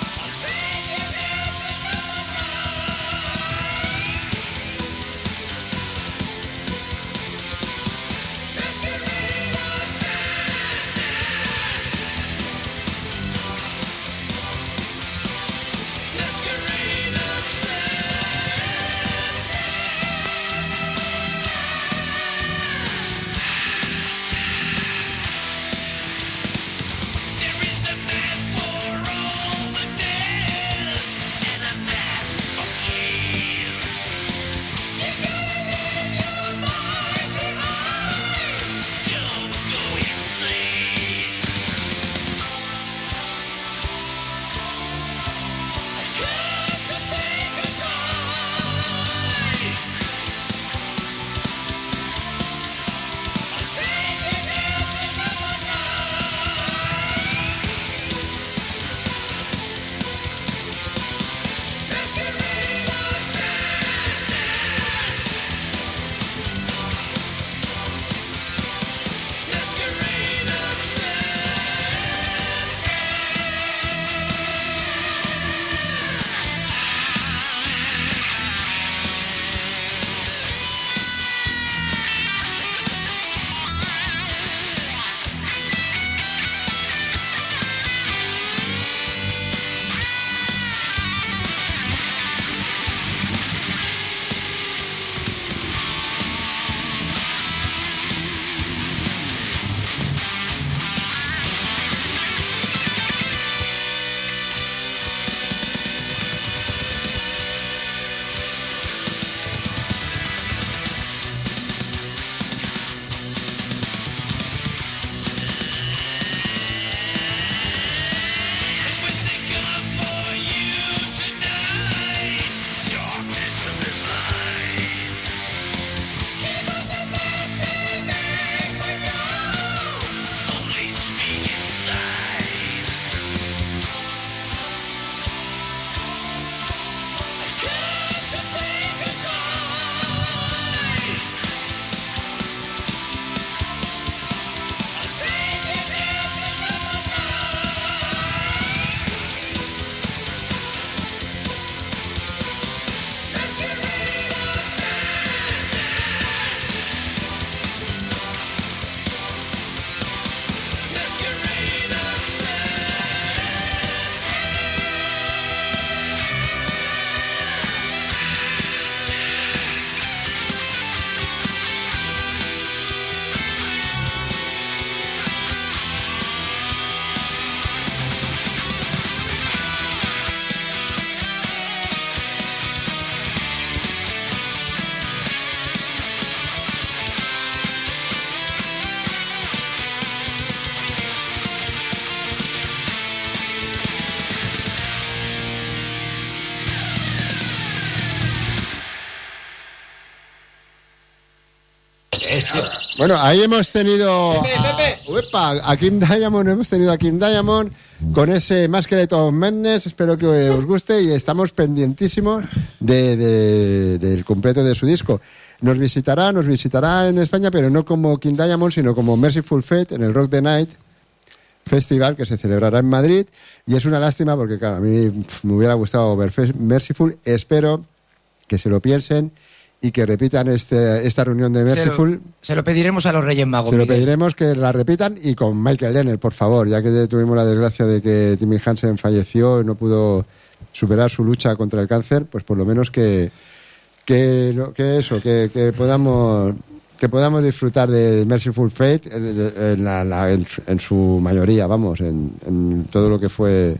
Bueno, ahí hemos tenido a, uepa, a King Diamond, hemos tenido a King Diamond con ese Masquerade of Madness. Espero que os guste y estamos pendientísimos de, de, del completo de su disco. Nos visitará, nos visitará en España, pero no como King Diamond, sino como Mercyful Fate en el Rock the Night Festival que se celebrará en Madrid. Y es una lástima porque, claro, a mí pf, me hubiera gustado ver Mercyful. Espero que se lo piensen y que repitan este, esta reunión de Mercyful. Se lo, se lo pediremos a los Reyes Magos. Se lo Miguel. pediremos que la repitan y con Michael Denner, por favor, ya que tuvimos la desgracia de que Timmy Hansen falleció y no pudo superar su lucha contra el cáncer, pues por lo menos que que, que eso, que, que podamos que podamos disfrutar de Mercyful Fate en, en, la, la, en, en su mayoría, vamos, en, en todo lo que fue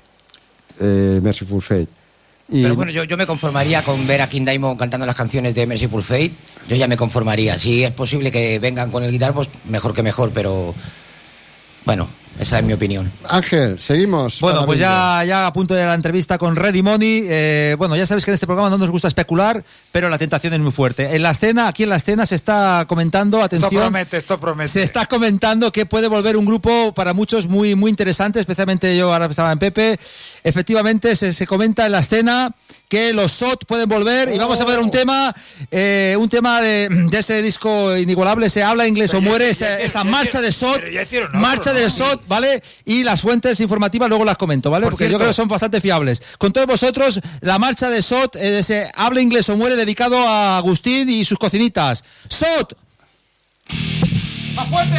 eh, Mercyful Fate. Y... Pero bueno, yo, yo me conformaría con ver a King Diamond cantando las canciones de Mercyful Fate. Yo ya me conformaría. Si es posible que vengan con el guitar, pues mejor que mejor, pero bueno, Esa es mi opinión. Ángel, seguimos. Bueno, para pues bingo. ya, ya a punto de la entrevista con Ready Money. Eh, bueno, ya sabéis que en este programa no nos gusta especular, pero la tentación es muy fuerte. En la escena, aquí en la escena se está comentando, atención. Esto promete, esto promete. Se está comentando que puede volver un grupo para muchos muy, muy interesante, especialmente yo ahora estaba en Pepe. Efectivamente, se, se comenta en la escena que los S O T pueden volver y vamos a ver un tema, eh, un tema de, de ese disco inigualable, se habla inglés o muere, esa, esa marcha de S O T, marcha de S O T, ¿vale? Y las fuentes informativas luego las comento, ¿vale? Por Porque cierto, yo creo que son bastante fiables. Con todos vosotros, la marcha de S O T, eh, ese habla inglés o muere, dedicado a Agustín y sus cocinitas. S O T. ¡Más fuerte!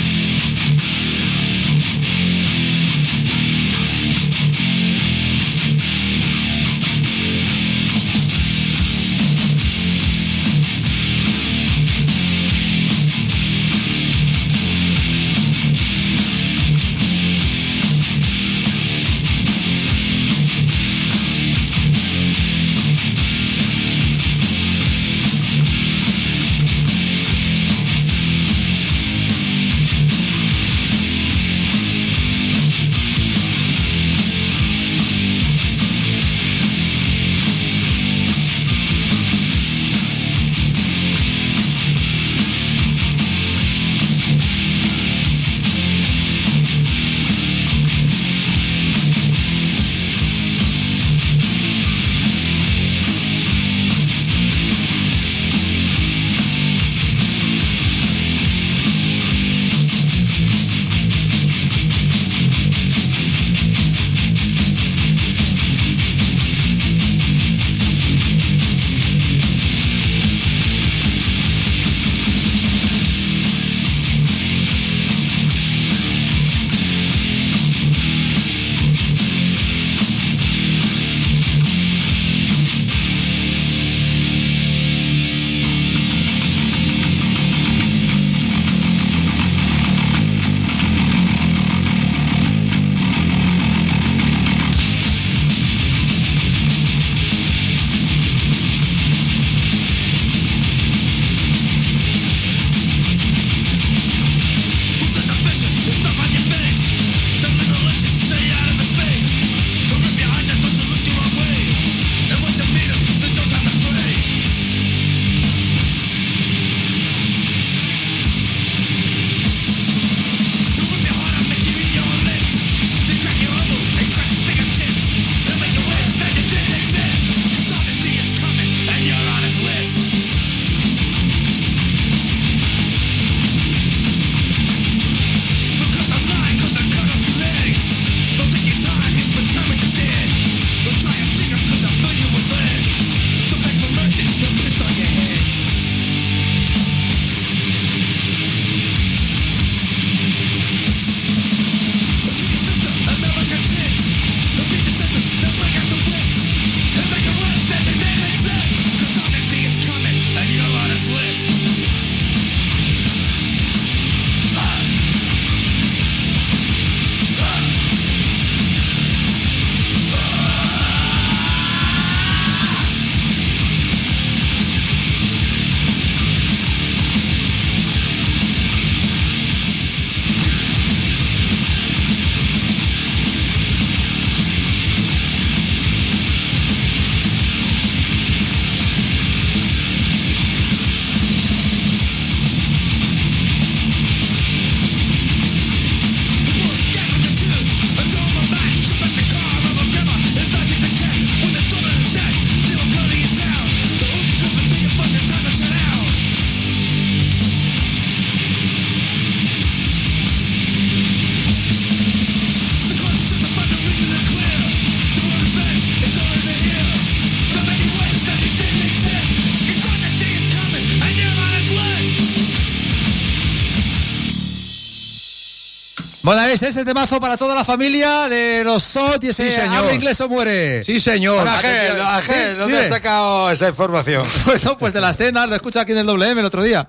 Bueno, es ese temazo para toda la familia de los S O T y ese Sí, señor. habla inglés o muere. Sí, señor. Bueno, Ángel, Ángel, Sí, ¿dónde dime. has sacado esa información? Bueno, pues de la escena, lo escucha aquí en el doble eme el otro día.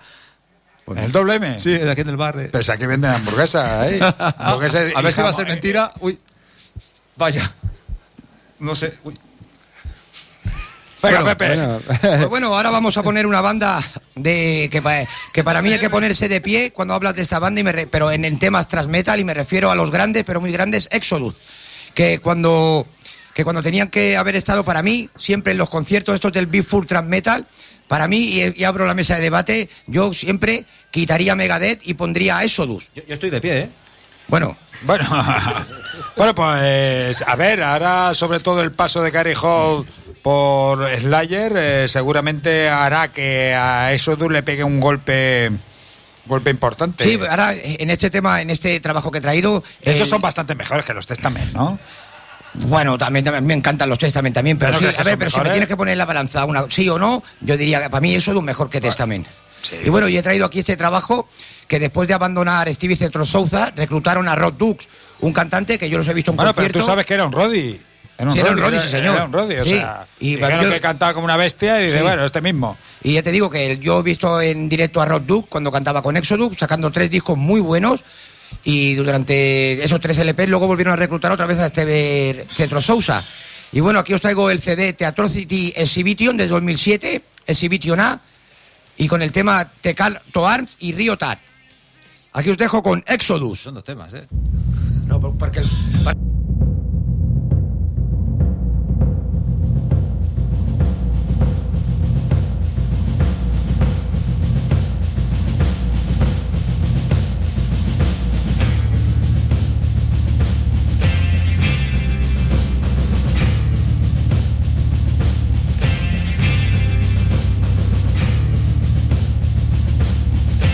¿El doble M? Sí, de aquí en el bar. De... Pensaba que venden hamburguesas, ¿eh? Hamburguesas A y ver si va a jamón. ser mentira. Uy, vaya. No sé. Uy. Venga, Bueno, Pepe. Bueno, Pues bueno, ahora vamos a poner una banda de que, pa- que para mí hay que ponerse de pie cuando hablas de esta banda, y me re- pero en, en temas thrash metal, y me refiero a los grandes, pero muy grandes, Exodus, que cuando, que cuando tenían que haber estado para mí, siempre en los conciertos estos del Big Four thrash metal, para mí, y, y abro la mesa de debate, yo siempre quitaría Megadeth y pondría a Exodus. Yo, yo estoy de pie, ¿eh? Bueno, Bueno, bueno, pues a ver, ahora sobre todo el paso de Gary Hall por Slayer eh, seguramente hará que a Exodus le pegue un golpe golpe importante. sí, ahora en este tema, en este trabajo que he traído... De hecho el- son bastante mejores que los Testament, ¿no? Bueno, también, también me encantan los Testament también, pero ¿Pero no sí, crees que a ver, son pero si me mejores? tienes que poner en la balanza una sí o no, yo diría que para mí eso es un mejor que Testament. Y bueno, y he traído aquí este trabajo que después de abandonar Stevie Cetro Souza, reclutaron a Rod Dukes, un cantante que yo los he visto en Bueno, pero concierto. tú sabes que era un Roddy. Era un Sí, era un Roddy, Roddy, sí, señor. Era un Roddy, o Sí, sea, y dijeron yo- que cantaba como una bestia y dice, Sí. bueno, este mismo. Y ya te digo que yo he visto en directo a Rod Duke cuando cantaba con Exodus, sacando tres discos muy buenos, y durante esos tres L P luego volvieron a reclutar otra vez a este Cetro Sousa. Y bueno, aquí os traigo el C D Theatrocity Exhibition de dos mil siete, Exhibition A, y con el tema The Call to Arms y Rio Tat. Aquí os dejo con Exodus. Son dos temas, ¿eh? No, porque...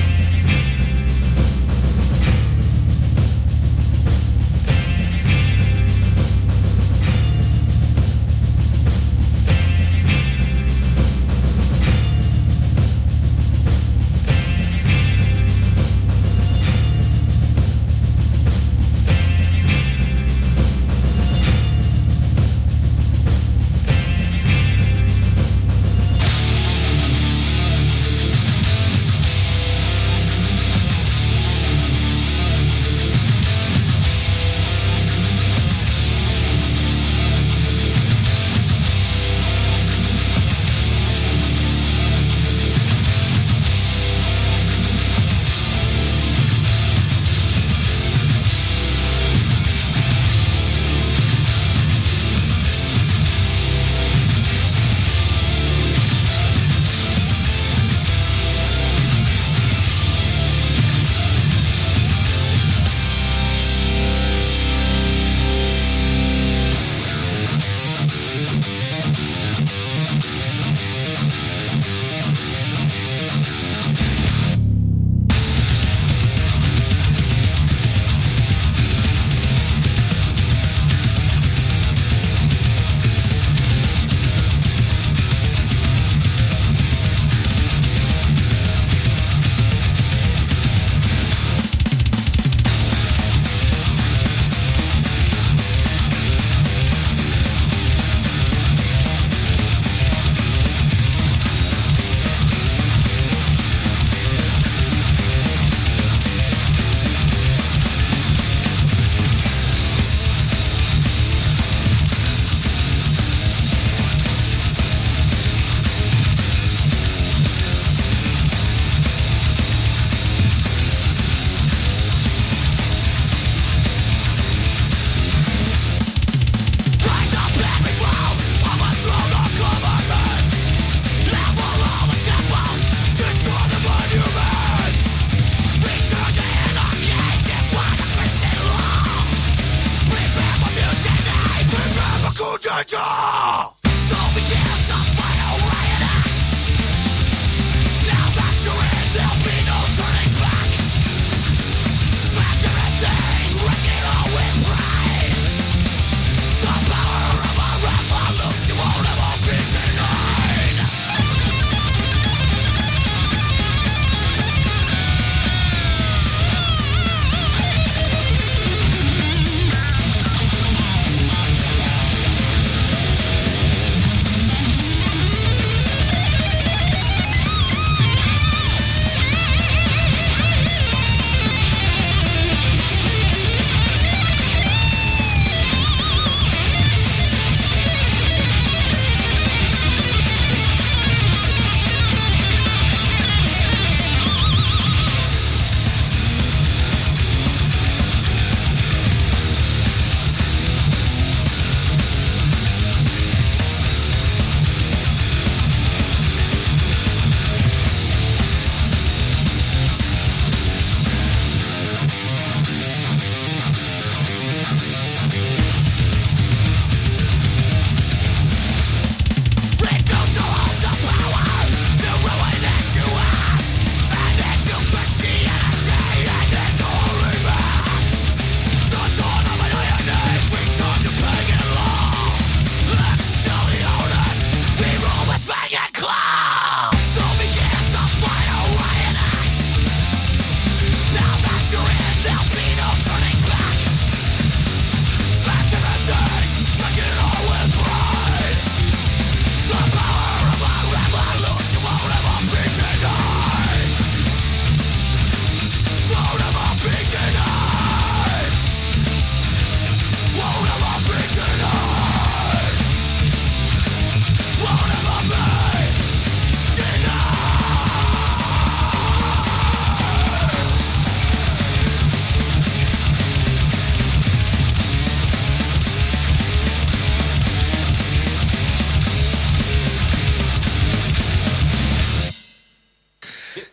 Thank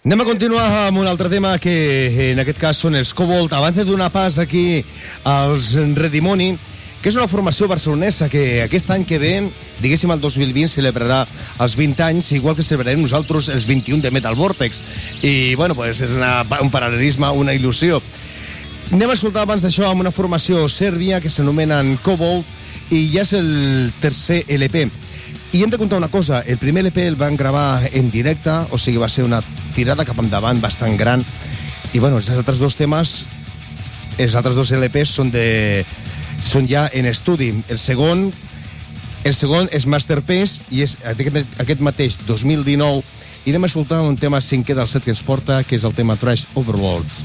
Anem a continuar amb un altre tema que en aquest cas són els Cobalt. Abans de donar pas aquí als Redimoni, que és una formació barcelonesa que aquest any que ve, diguéssim el dos mil vint, celebrarà els vint anys, igual que celebrarem nosaltres els vint-i-un de Metal Vortex. I, bueno, pues és una, un paral·lelisme, una il·lusió. Anem a escoltar abans d'això amb una formació sèrbia que s'anomenen Cobalt i ja és el tercer L P. I hem de contar una cosa, el primer L P el van gravar en directe, o sigui, va ser una tirada cap endavant bastant gran, i bueno, els altres dos temes, els altres dos L Ps són de... són ja en estudi. El segon, el segon és Masterpiece i és aquest, aquest mateix dos mil dinou, i anem a escoltar un tema cinquè del set que ens porta, que és el tema Trash Overlords.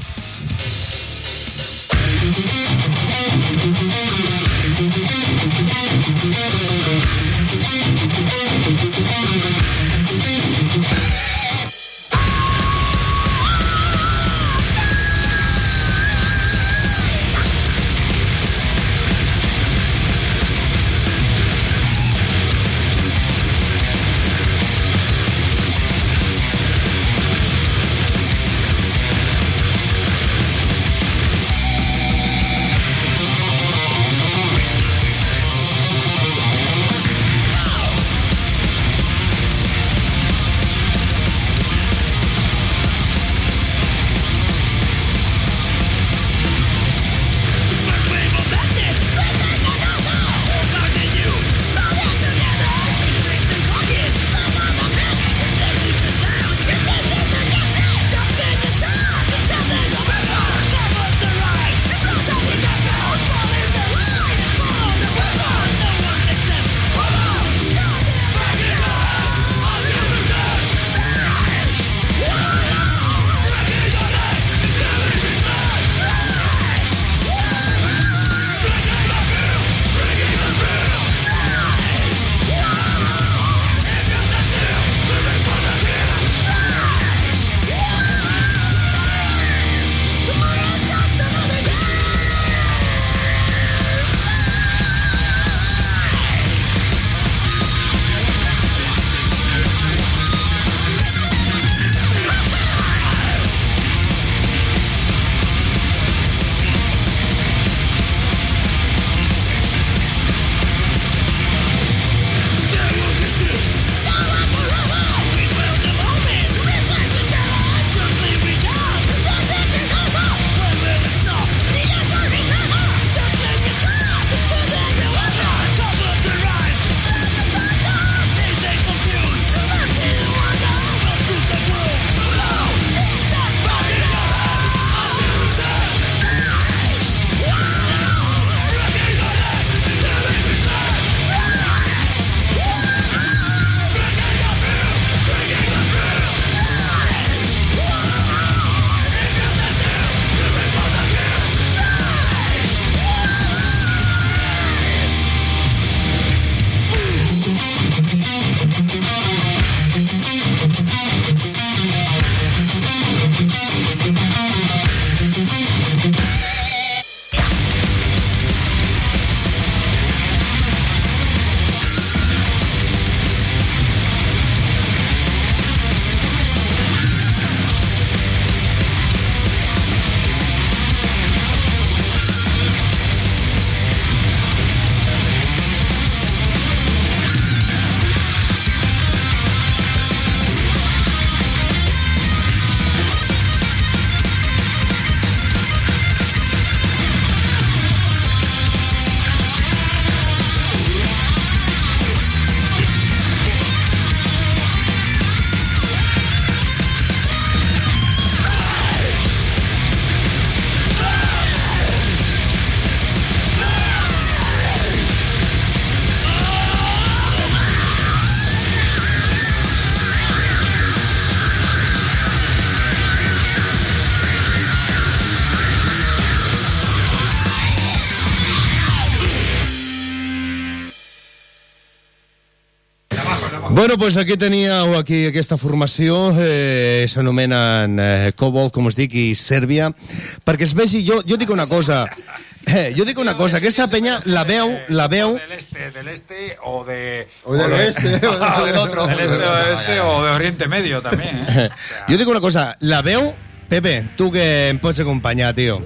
Bueno, pues aquí teníeu aquí aquesta formació, eh, s'anomenen eh, Cobalt, com us dic, i Sèrbia, perquè es vegi, jo, jo dic una cosa, Eh, jo dic una cosa, aquesta penya la veu, la veu... Del este, del este o de... O del oeste. O del otro. Del este o del este o de Oriente Medio también, ¿eh? O sea, Jo dic una cosa, la veu... Pepe, tu que em pots acompanyar, tio.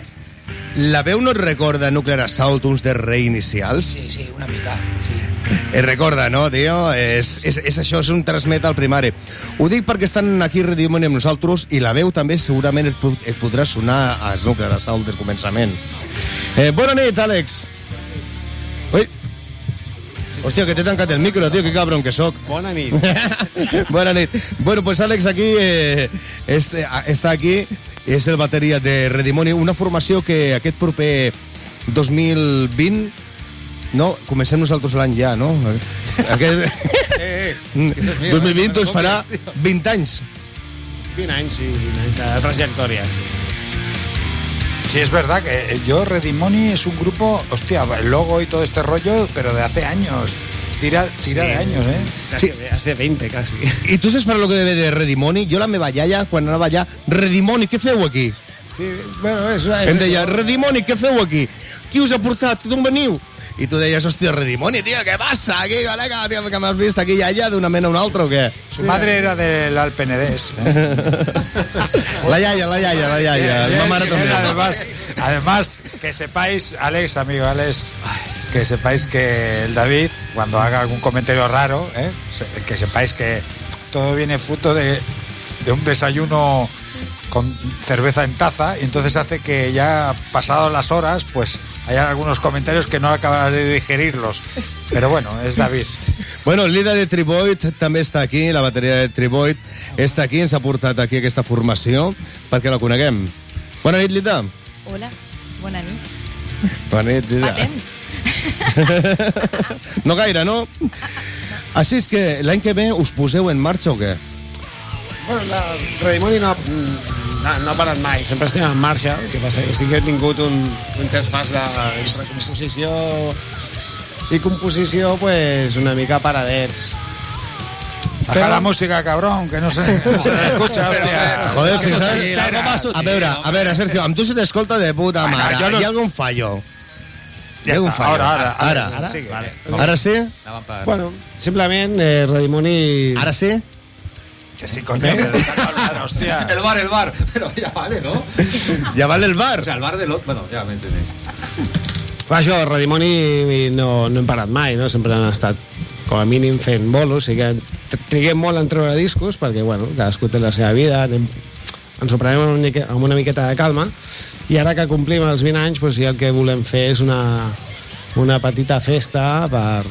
La veu no et recorda Nuclear Assault, uns dels reinicials? Sí, sí, una mica, sí. Es recorda, no, tio? És, és, és això, és un transmet al primari. Ho dic perquè estan aquí Redimoni amb nosaltres i la veu també segurament et, pot, et podrà sonar a Nuclear Assault del començament. Eh, bona nit, Àlex. Ui. Hòstia, que t'he tancat el micro, tio, que cabron que soc. Bona nit. Bona nit. Bueno, pues Àlex aquí eh, este, està aquí, és el bateria de Redimoni, una formació que aquest proper dos mil vint, no, comencem nosaltres l'any ja, no? Aquest... Eh, eh. dos mil vint us farà vint anys. vint anys, sí, vint anys de trajectòria, sí. sí, es verdad que yo, Redimoni es un grupo, hostia, el logo y todo este rollo, pero de hace años. Tira, tira Sí. de años, ¿eh? Casi, hace veinte, casi. I tu saps per lo que deve de Redimoni? Jo la meva iaia, quan anava allà, Redimoni, què feu aquí? Sí, bueno, és... és Em deia, Redimoni, què feu aquí? Qui us ha portat? D'on veniu? I tu deies, hòstia, Redimoni, tio, què passa aquí, col·lega? Tio, que m'has vist aquí iaia d'una mena a una altra o què? Su madre era del Alpenedés. ¿eh? La iaia, la iaia, la iaia. Bien, Ma mare bien, també. además, además, que sepáis, Alex, amigo Alex, que sepáis que el David, cuando haga algún comentario raro, ¿eh? se- que sepáis que todo viene fruto de, de un desayuno con cerveza en taza, y entonces hace que ya pasado las horas, pues hay algunos comentarios que no acabas de digerirlos. Pero bueno, es David. Bueno, el líder de Triboid també està aquí, la bateria de Triboid està aquí, ens ha portat aquí aquesta formació perquè la coneguem. Bona nit, Lida. Hola, bona nit. Bona nit, Lida. Fa temps. No gaire, no? Així és que l'any que ve us poseu en marxa o què? Bueno, la Redimoni no, no, no ha parat mai, sempre estem en marxa. El que passa que sí que he tingut un, un interfàs de, entre composició i composició, pues, una mica paradets. Baja la música, cabrón, que no se, no se escucha, hostia. Joder, que saps... A veure, a veure, Sergio, amb tu se t'escolta de puta Bueno, mare. jo no- Hi ha algun fallo? Ya Hi ha algun está, fallo? ahora, ahora, Ara. sigue. Vale. Ara sí? Bueno, simplement eh, Redimoni... Ara sí? Que sí, coño, que déjame hablar, hostia. El bar, el bar. Pero ya vale, ¿no? Ja vale el bar. O sea, el bar del otro. Bueno, ya me entendéis. Clar, això, Redimoni no, no hem parat mai, no? Sempre han estat com a mínim fent bolos, sí que triguem molt en treure discos, perquè, bueno, cadascú té la seva vida, anem, ens ho prenem amb una, mica, amb una miqueta de calma, i ara que complim els vint anys, doncs ja el que volem fer és una, una petita festa per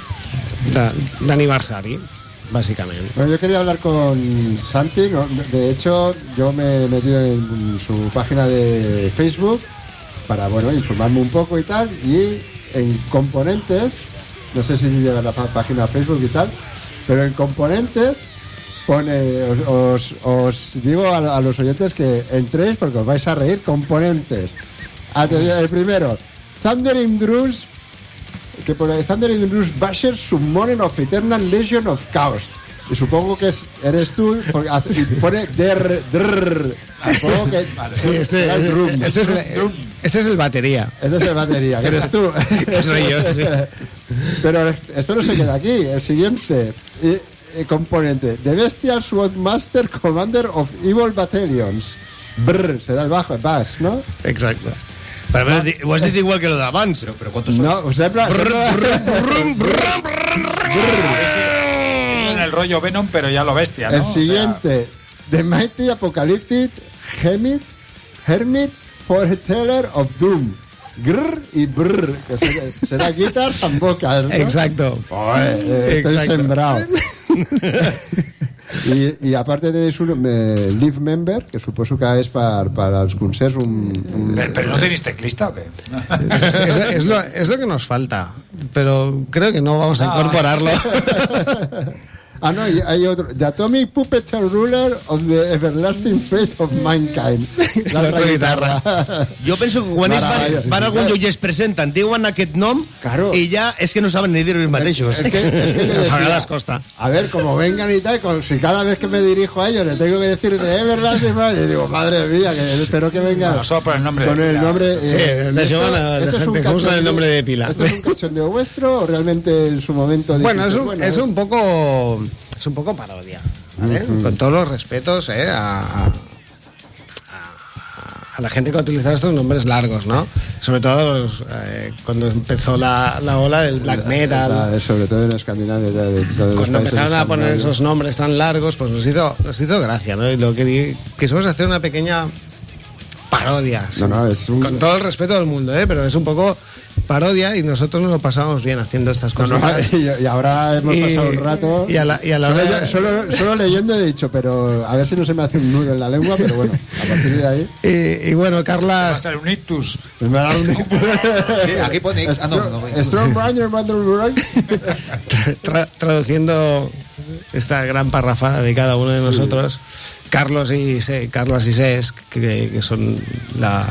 de- d'aniversari, básicamente. Bueno, yo quería hablar con Santi. ¿no? De hecho, yo me he metido en su página de Facebook para, bueno, informarme un poco y tal. Y en componentes, no sé si llega a la pá- página de Facebook y tal, pero en componentes pone, os, os, os digo a, a los oyentes que entréis porque os vais a reír. Componentes. Atención, el primero, Thundering Drums, que pone Thundering Drums Basher Summoning of Eternal Legion of Chaos. Y supongo que es, eres tú, porque hace- y pone der, drrr. Supongo que Sí, este, será el drum. este, es el, este es el batería. Este es el batería, que eres tú. Soy yo, sí. Pero esto no se queda aquí. El siguiente eh, eh, componente: The Bestial Swordmaster Commander of Evil Battalions. Brr, será el bajo, bass, ¿no? Exacto. Però, però, di- ho has dit igual que lo d'abans. Pero, pero ¿cuántos son? No, ho sembla... En el rollo Venom, pero ya lo bestia, ¿no? El O sea, siguiente: The Mighty Apocalyptic Hermit, Hermit Foreteller of Doom. Grr y brr, que será, será guitars amb vocals, ¿no? Exacto. Joder, eh, estoy Exacto. sembrado. y, y aparte tenéis un eh, Live Member, que suposo que es para, para els concerts un, un... ¿Pero, pero no tenéis teclista o qué? Es, es- es lo, es lo que nos falta, pero creo que no vamos a No. incorporarlo. Ah, no, y hay otro. The Atomic Puppet Ruler of the Everlasting Fate of Mankind. La otra guitarra. Jo penso que quan ells van, Maravilla, sí, van a sí, algun sí. lloc i es presenten, diuen aquest nom Claro. i ja és que no saben ni dir ells mateixos. Es que, es que yo A decía, vegades costa. a ver, como vengan y tal, con- si cada vez que me dirijo a ellos le tengo que decir de Everlasting Fate, y digo, madre mía, que espero que vengan Bueno, solo por el nombre con de el pila. nombre. Sí, eh, de ¿esto- Joana, de esto es un gente que usa el cachondeo- nombre de pila. ¿Esto es un cachondeo vuestro o realmente en su momento Bueno, es dices, un, bueno, es un poco es un poco parodia, ¿vale? Ujú. Con todos los respetos, ¿eh? A, a- a la gente que ha utilizado estos nombres largos, ¿no? Sobre todo los, eh, cuando empezó la, la ola del black metal. la- sobre todo en Escandinavia. de- de- de los Cuando países empezaron a poner escandinavos. esos nombres tan largos, pues nos hizo, nos hizo gracia, ¿no? Y lo que di- quisimos hacer una pequeña parodia. No, no, es un- Con todo el respeto del mundo, ¿eh? Pero es un poco parodia y nosotros nos lo pasamos bien haciendo estas No, no, cosas. y, y ahora hemos Y- pasado un rato. y a la- y a la solo, hora- yo- solo, solo leyendo he dicho, pero a ver si no se me hace un nudo en la lengua, pero bueno, a partir de ahí. Y, y bueno, Va a Carlas, ser un ictus. Me va a dar un. Sí, aquí pone... Ah, no, no, no. Strong Brother, Brother, Brother. tra- traduciendo esta gran parrafada de cada uno de nosotros, Carlos y Se- Carlas y Ses, que, que son la,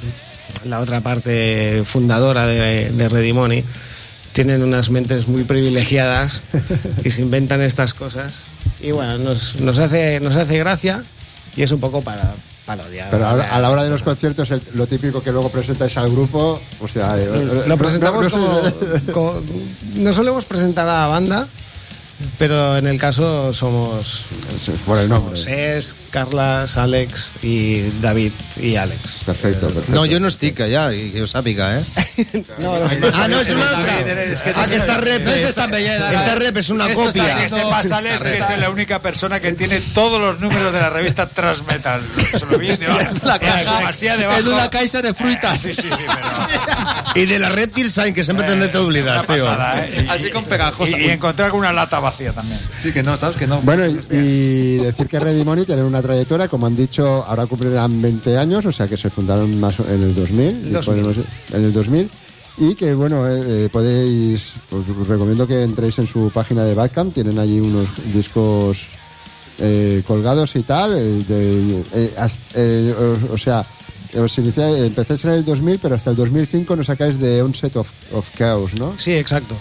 la otra parte fundadora de, de Redimoni, tienen unas mentes muy privilegiadas y se inventan estas cosas. Y bueno, nos, nos, hace, nos hace gracia y es un poco para parodia. Pero a, a la hora de los conciertos, el- lo típico que luego presentáis al grupo, o sea, eh, Lo no- presentamos no- no sé- como, como- no solemos presentar a la banda, pero en el caso somos por el nombre. Ses, Carlas, Àlex i David i Àlex. Perfecto, perfecto. No, jo no estic allà, i que ho sàpiga, eh? No, no, Ah, no, és una altra. Ah, aquesta rep No és... es tan belleda. Esta rep és una Esto está còpia. Que sepa, Sales, que es la única persona que tiene todos los números de la revista Transmetal. Se lo vi debajo. La caja, Así debajo. en una caixa de fruitas. Sí, sí, sí, pero... I de la Reptil Sign, que sempre te'n t'oblides, Una tio. pasada, ¿eh? Y- Así con pegajosa. Y, y encontré alguna lata vacía también. Sí, que no, ¿sabes? Que no. Bueno, y, y decir que Redimoni tiene una trayectoria, como han dicho, ahora cumplirán veinte años, o sea que se fundaron más o- en el dos mil, y dos mil. podemos- en el dos mil, y que bueno, eh, eh, podéis, os recomiendo que entréis en su página de Bandcamp, tienen allí unos discos eh, colgados y tal, eh, de- eh, hasta- eh, o, o sea, os iniciáis, empezáis en el dos mil, pero hasta el dos mil cinco nos sacáis de Onset of, of Chaos, ¿no? Sí, exacto.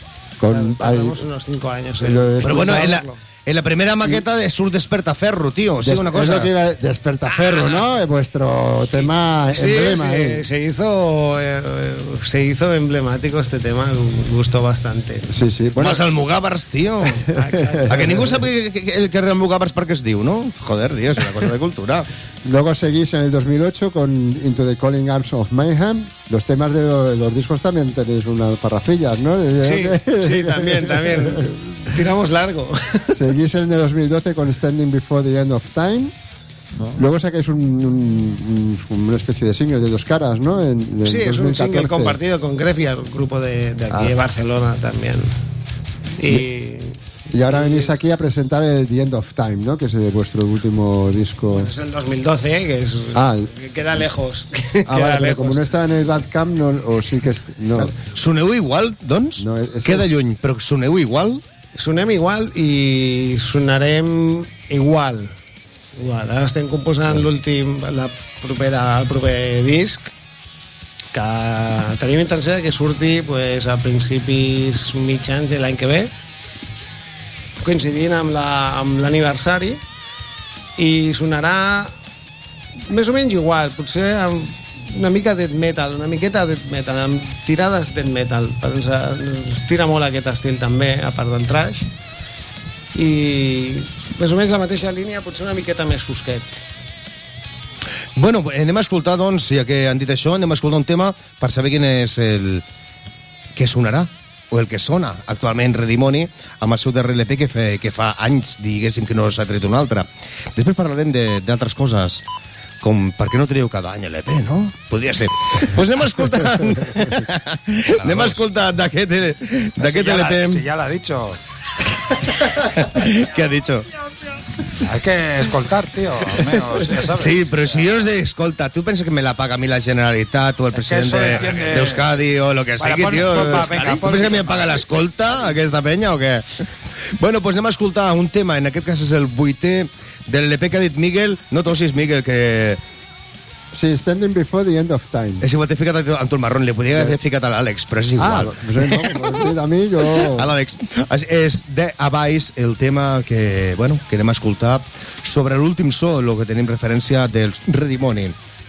Con, Tardamos unos cinco años. lo en- he Però bueno, en la, escucharlo. en la primera maqueta de Sur Despertaferro, tío. O sea, Des- una Es cosa... lo que iba a Despertaferro, ¿no? Eh, Vuestro tema Sí, emblema. sí, eh. se hizo eh, se hizo emblemático este tema, gustó bastante. Sí, sí. Bueno, Bueno, els almogàvers, tio. A que ningú sap que, que, que el que almogàvers per què es diu, no? Joder, tío, es una cosa de cultura. luego seguís en el dos mil ocho con Into the Calling Arms of Mayhem. Los temas de lo- los discos también tenéis unas parrafillas, ¿no? Sí, sí, también, también. Tiramos largo. Seguís en el dos mil doce con Standing Before the End of Time. Luego sacáis un, un- un- una especie de single de dos caras, ¿no? En, en Sí, es un dos mil single catorce. compartido con Grefia, el grupo de, de aquí Ah. de Barcelona también. Y Y ahora venís aquí a presentar el The End of Time, ¿no? Que es eh, vuestro último disco. es el dos mil doce, que es Ah, que queda lejos. Ah, Queda vale, pero lejos. como no estaba en el Bandcamp, no, o sí que... est- No. Soneu igual, doncs? No, és- Queda lluny, però soneu igual? Sonem igual i sonarem igual. Igual. Ara estem composant l'últim, la propera, el proper disc, que tenim intenció de que surti pues, a principis mitjans de l'any que ve, coincidint amb la- amb l'aniversari, i sonarà més o menys igual, potser amb una mica death metal, una miqueta death metal, amb tirades death metal, però ens, ens tira molt aquest estil també, a part del trash, i més o menys la mateixa línia, potser una miqueta més fosquet. Bueno, anem a escoltar, doncs, ja que han dit això, anem a escoltar un tema per saber quin és el... què sonarà, o el que sona actualment Redimoni, amb el seu darrer L P que, fe, que fa anys, diguéssim, que no s'ha tret un altre. Després parlarem de- d'altres coses, com per què no traieu cada any L P, no? Podria ser. Doncs pues anem a escoltar... anem a escoltar d'aquest d'aquest si ya L P... la- si ya lo ha dicho. ¿Qué ha dicho? Hay que escoltar, tío. Al menos, ya sabes. Sí, pero si yo os de escolta, ¿tú piensas que me la paga a mí la Generalitat o el que presidente eso de, entiende- de Euskadi o lo que Vale, sigui, pon- tío? pon- va, venga, ¿Tú pon- piensas que me paga la escolta aquesta peña o qué? Bueno, doncs anem a escoltar un tema, en aquest cas és el vuitè del L P que ha dit Miguel. No tossis, Miguel, que... Sí, Standing Before the End of Time. És igual, t'he ficat amb tu el marrón, li podia haver ficat a l'Àlex, però és igual. Ah, pues no, pues a mi jo... A l'Àlex. És, és de Abais el tema que, bueno, que anem a escoltar sobre l'últim so, el que tenim referència dels Redimoni.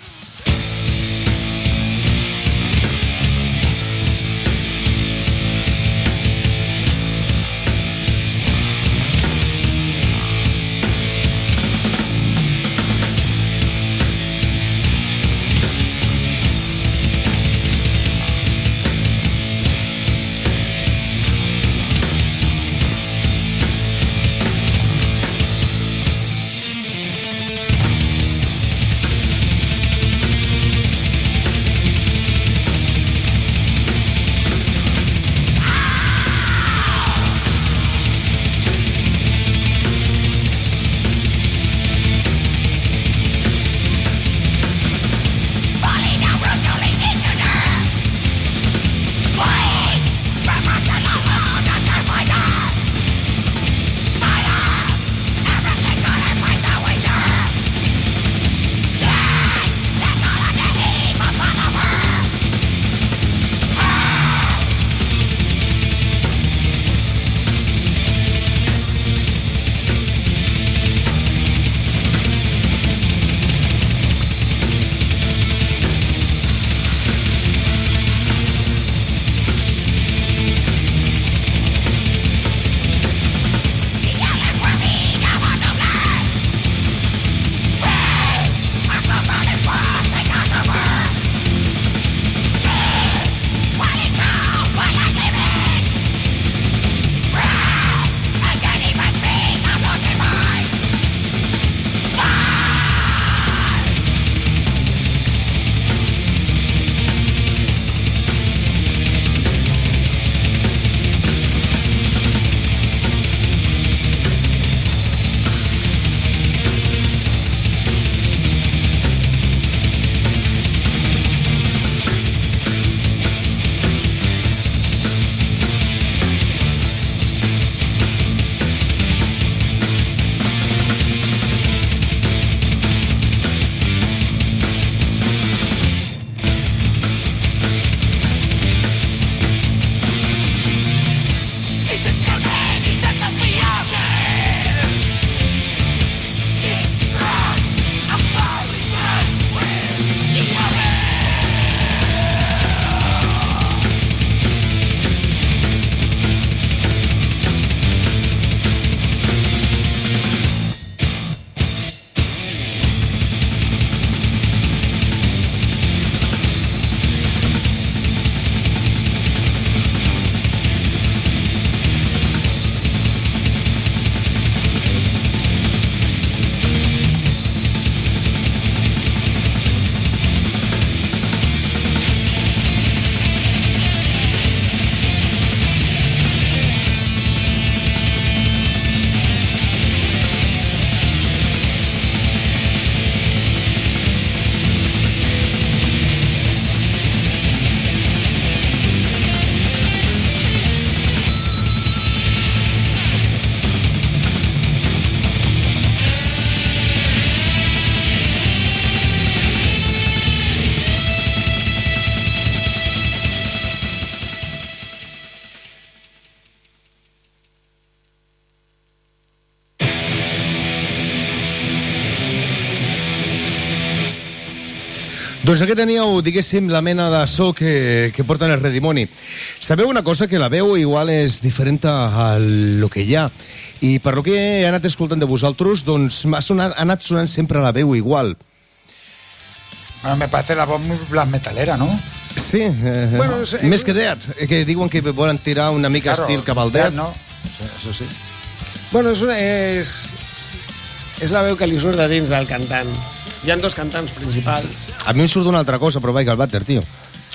Doncs aquí teníeu, diguéssim, la mena de so que, que porten el Redimoni. Sabeu una cosa? Que la veu igual és diferent a lo que hi ha. I per lo que he anat escoltant de vosaltres, doncs m'ha sonat, ha anat sonant sempre la veu igual. Bueno, me parece la voz muy black metalera, ¿no? Sí, eh, bueno, és, més que Dead, que diuen que volen tirar una mica claro, estil cap al Dead. No? Sí, això sí. Bueno, és, una, és, és la veu que li surt de dins del cantant. Hi ha dos cantants principals. A mi em surt una altra cosa, però vaig al vàter, tio.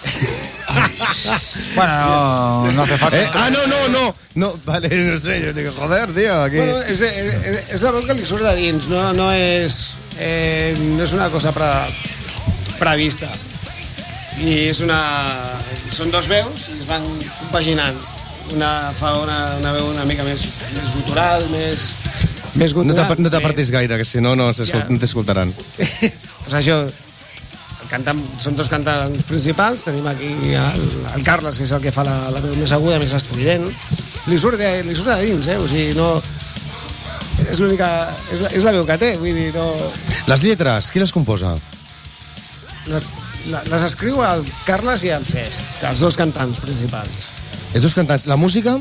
Bueno, no, no hace falta. Eh? Ah, no, no, no, no. Vale, no sé, yo digo, joder, tío, aquí. Bueno, és, és, és la veu que li surt de dins, no, no, és, eh, no és una cosa pre, prevista. I és una... Són dos veus i es van compaginant. una, fa una, una veu una mica més, més gutural, més, més No gutural. t'ap- no t'apartis gaire, que si no, no s'escol- Ja. no t'escoltaran. Pues això, el cantant, són dos cantants principals, tenim aquí el, el Carles, que és el que fa la, la veu més aguda, més estrident. Li surt de, li surt de dins, eh? O sigui, no... És l'única... És, la- és la veu que té, vull dir, no... Les lletres, qui les composa? La, la, les escriu el Carles i el Cesc, els dos cantants principals. Els dos cantants. La música?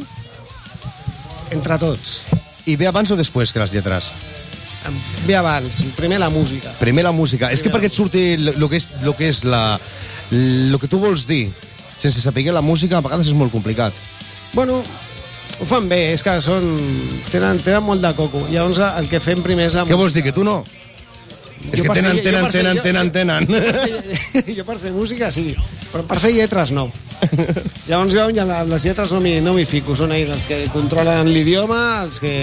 Entre tots. I ve abans o després que les lletres? Ve abans, primer la música. Primer la música. És que perquè et surti el que és, lo que és la... el que tu vols dir sense saber la música a vegades és molt complicat. Bueno, ho fan bé, és que són... Tenen, tenen molt de coco. Llavors el que fem primer és... La Què vols dir, que tu no? És que tenen, tenen, tenen, tenen, tenen. Jo per fer música sí, però per fer lletres no. Llavors jo ja les lletres no m'hi no m'hi fico, són ells els que controlen l'idioma, els que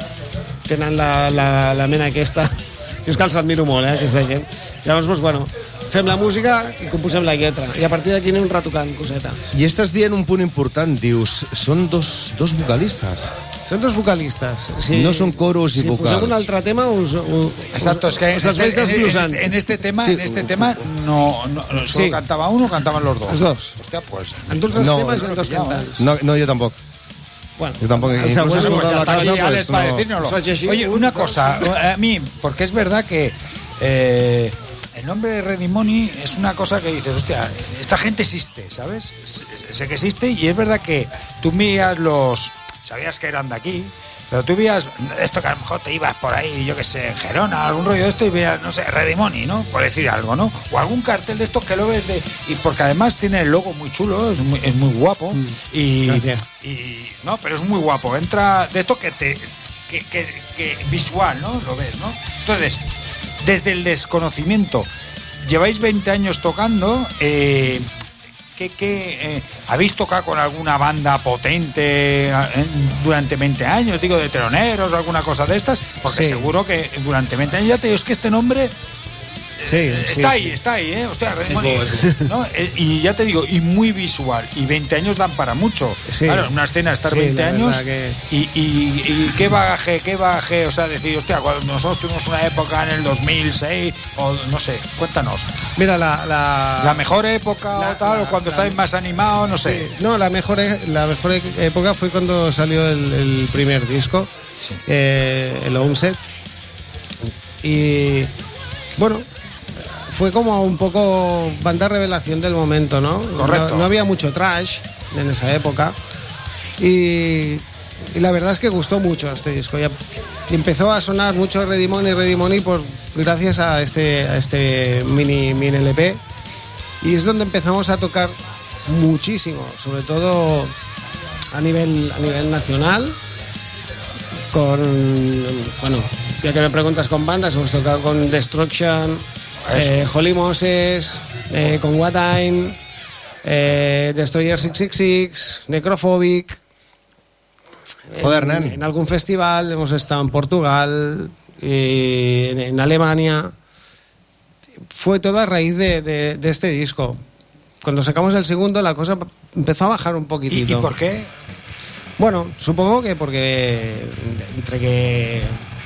tenen la, la, la mena aquesta. Jo és que els admiro molt, eh, aquesta gent. Llavors, doncs, bueno, fem la música i composem la lletra. I a partir d'aquí anem retocant cosetes. I estàs dient un punt important, dius, són dos, dos vocalistes. Són dos vocalistes. Sí. No són coros i si vocals. Si posem un altre tema, us, us, Exacto, es que us en els vaig este, en, desglosant. este, en este tema, Sí. en este tema no, no solo Sí. cantaba uno, cantaban los dos. Els dos. Hostia, pues. En tots els No, temes hi ha no, dos no, cantants. No, no, jo tampoc. Bueno, Jo tampoc. el Inclús següent, he escoltat pues, la hasta casa, Aquí ya pues, les para no. decírnoslo. Soy así. Oye, una cosa, a mí, porque es verdad que eh, el nombre de Redimoni es una cosa que dices, hostia, esta gente existe, ¿sabes? Sé sé que existe y es verdad que tú miras los... Sabías que eran de aquí, pero tú veías esto que a lo mejor te ibas por ahí, yo que sé, en Gerona, algún rollo de esto y veías, no sé, Redimoni, ¿no? Por decir algo, ¿no? O algún cartel de estos que lo ves de... Y porque además tiene el logo muy chulo, es muy, es muy guapo y... Gracias. Y no, pero es muy guapo. Entra de esto que te que, que, que visual, ¿no? Lo ves, ¿no? Entonces, desde el desconocimiento, lleváis veinte años tocando. Eh, ¿qué, qué, eh, ¿Habéis tocado con alguna banda potente eh, durante veinte años? Digo, de teloneros o alguna cosa de estas. Porque Sí. seguro que durante veinte años ya te digo, es que este nombre... Sí, Está sí, ahí, sí. está ahí, ¿eh? Hostia, Redimoni, bo, es ¿no? Eh, Y ya te digo, y muy visual. Y veinte años dan para mucho. Sí. Claro, en una escena estar Sí, veinte la años verdad que- y, y, y qué bagaje, qué bagaje. O sea, decir, hostia, cuando nosotros tuvimos una época en el dos mil seis, o no sé, cuéntanos. Mira, la... La, La mejor época La- o tal, la- o cuando la- estáis más animados, no sé. Sí. No, la mejor, e- la mejor e- época fue cuando salió el, el primer disco, eh, el Onset. Y bueno, fue como un poco banda revelación del momento, ¿no? Correcto. No, no había mucho trash en esa época. Y, y la verdad es que gustó mucho este disco. Ya empezó a sonar mucho Redimoni, Redimoni por gracias a este, a este mini, mini L P. Y es donde empezamos a tocar muchísimo, sobre todo a nivel, a nivel nacional. Con, bueno, ya que me preguntas con bandas, hemos tocado con Destruction, eh, Holy Moses, eh, con What Time, eh, Destroyer seiscientos sesenta y seis, Necrophobic. Joder, en, nen. en algún festival, hemos estado en Portugal, y en, en Alemania. Fue todo a raíz de, de, de este disco. Cuando sacamos el segundo, la cosa empezó a bajar un ¿Y, poquitito. y por qué? Bueno, supongo que porque entre que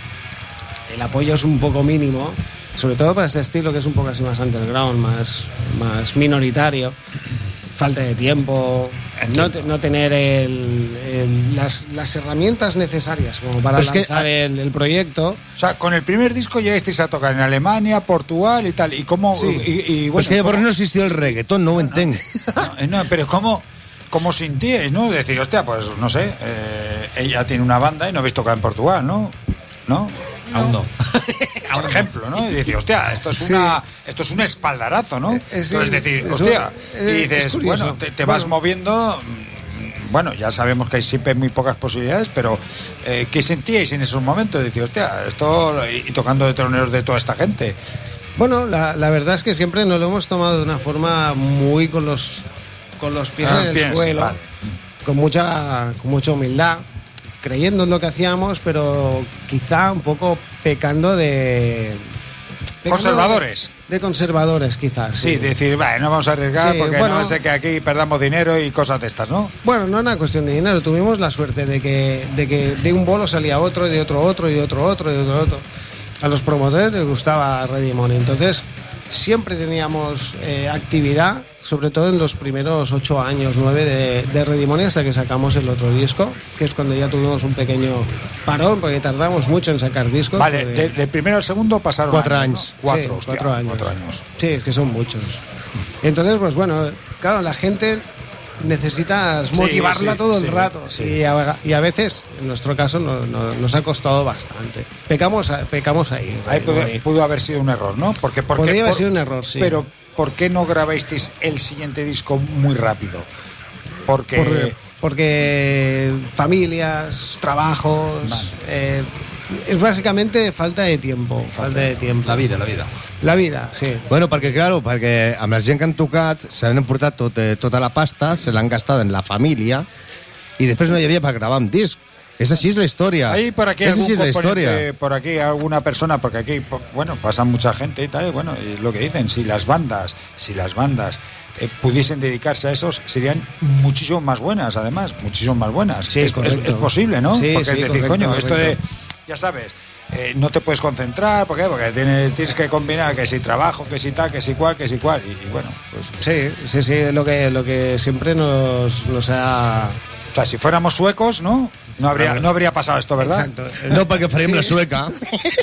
el apoyo es un poco mínimo, sobre todo para este estilo que es un poco así más underground, más, más minoritario, falta de tiempo, no, te- no tener el- el- las, las herramientas necesarias como para Pero es que- lanzar el, el proyecto. O sea, con el primer disco llegasteis a tocar en Alemania, Portugal y tal. ¿Y cómo...? Sí. Y, y, Pues bueno, que por ¿cómo- no existia el reggaetón, no ho entenc. No, no, pero ¿cómo, cómo sintíais, no? Decir, hostia, pues no sé, eh, ella tiene una banda y no habéis tocado en Portugal, ¿no? ¿No? Aún no. Por ejemplo, ¿no? Y decir, hostia, esto es Sí. una esto es un espaldarazo, ¿no? Eh, eh, sí, Entonces decir, eso, hostia, eh, y es dices, curioso. bueno, te, te vas Bueno. moviendo. mm, Bueno, ya sabemos que hay siempre muy pocas posibilidades, pero eh, ¿qué sentíais en esos momentos? Decir, hostia, esto y, y tocando de troneros de toda esta gente. Bueno, la, la verdad es que siempre nos lo hemos tomado de una forma muy con los con los pies Ah, en el pies, suelo, vale. con mucha con mucha humildad, creyendo en lo que hacíamos, pero quizá un poco pecando de Conservadores. De, de conservadores, quizás. Sí, decir, vale, no vamos a arriesgar Sí, porque bueno. no sé que aquí perdamos dinero y cosas de estas, ¿no? Bueno, no es una cuestión de dinero. Tuvimos la suerte de que, de que de un bolo salía otro, y de otro otro, y de otro otro, y de otro otro. A los promotores les gustaba Ready Money. Entonces, siempre teníamos eh, actividad, sobre todo en los primeros ocho años, nueve de, de Ready Money, hasta que sacamos el otro disco, que es cuando ya tuvimos un pequeño parón, porque tardamos mucho en sacar discos. Vale, porque- de, del primero al segundo pasaron Cuatro años, años. ¿no? Cuatro, Sí, hostia, cuatro años. cuatro años. Sí, es que son muchos. Entonces, pues bueno, claro, la gente necesitas Sí, motivarla sí, todo sí, el rato. sí. Y, a, y a veces, en nuestro caso, no- no- nos ha costado bastante. Pecamos, a- pecamos ahí. Ahí pudo, Ahí. pudo haber sido un error, ¿no? Porque, porque Podría haber por- sido un error, sí. Pero, ¿por qué no grabasteis el siguiente disco muy rápido? Porque... Por- porque familias, trabajos... eh, es básicamente falta de tiempo. Falta de tiempo. La vida, la vida. La vida, sí. Bueno, perquè, claro, perquè amb la gent que han tocat se l'han emportat tot, eh, tota la pasta, se l'han gastat en la família i després no hi havia per gravar un disc. És així és la història. Hay por aquí és algún així és la componente, història. por aquí alguna persona, porque aquí, po- bueno, pasa mucha gente y tal, y bueno, y lo que dicen, si las bandas, si las bandas eh, pudiesen dedicarse a esos, serían muchísimo más buenas, además, muchísimo más buenas. Sí, es, es, correcto. es posible, ¿no? Sí, Porque sí, es decir, correcto, coño, esto de, correcto. ya sabes, eh, no te puedes concentrar, ¿por qué? Porque tienes, tienes que combinar que si trabajo, que si tal, que si cual, que si cual, y, y bueno, pues... Sí, sí, sí, lo que, lo que siempre nos, nos ha... O sea, si fuéramos suecos, ¿no? No habría, no habría pasado esto, ¿verdad? Exacto. No, perquè faríem Sí. la sueca.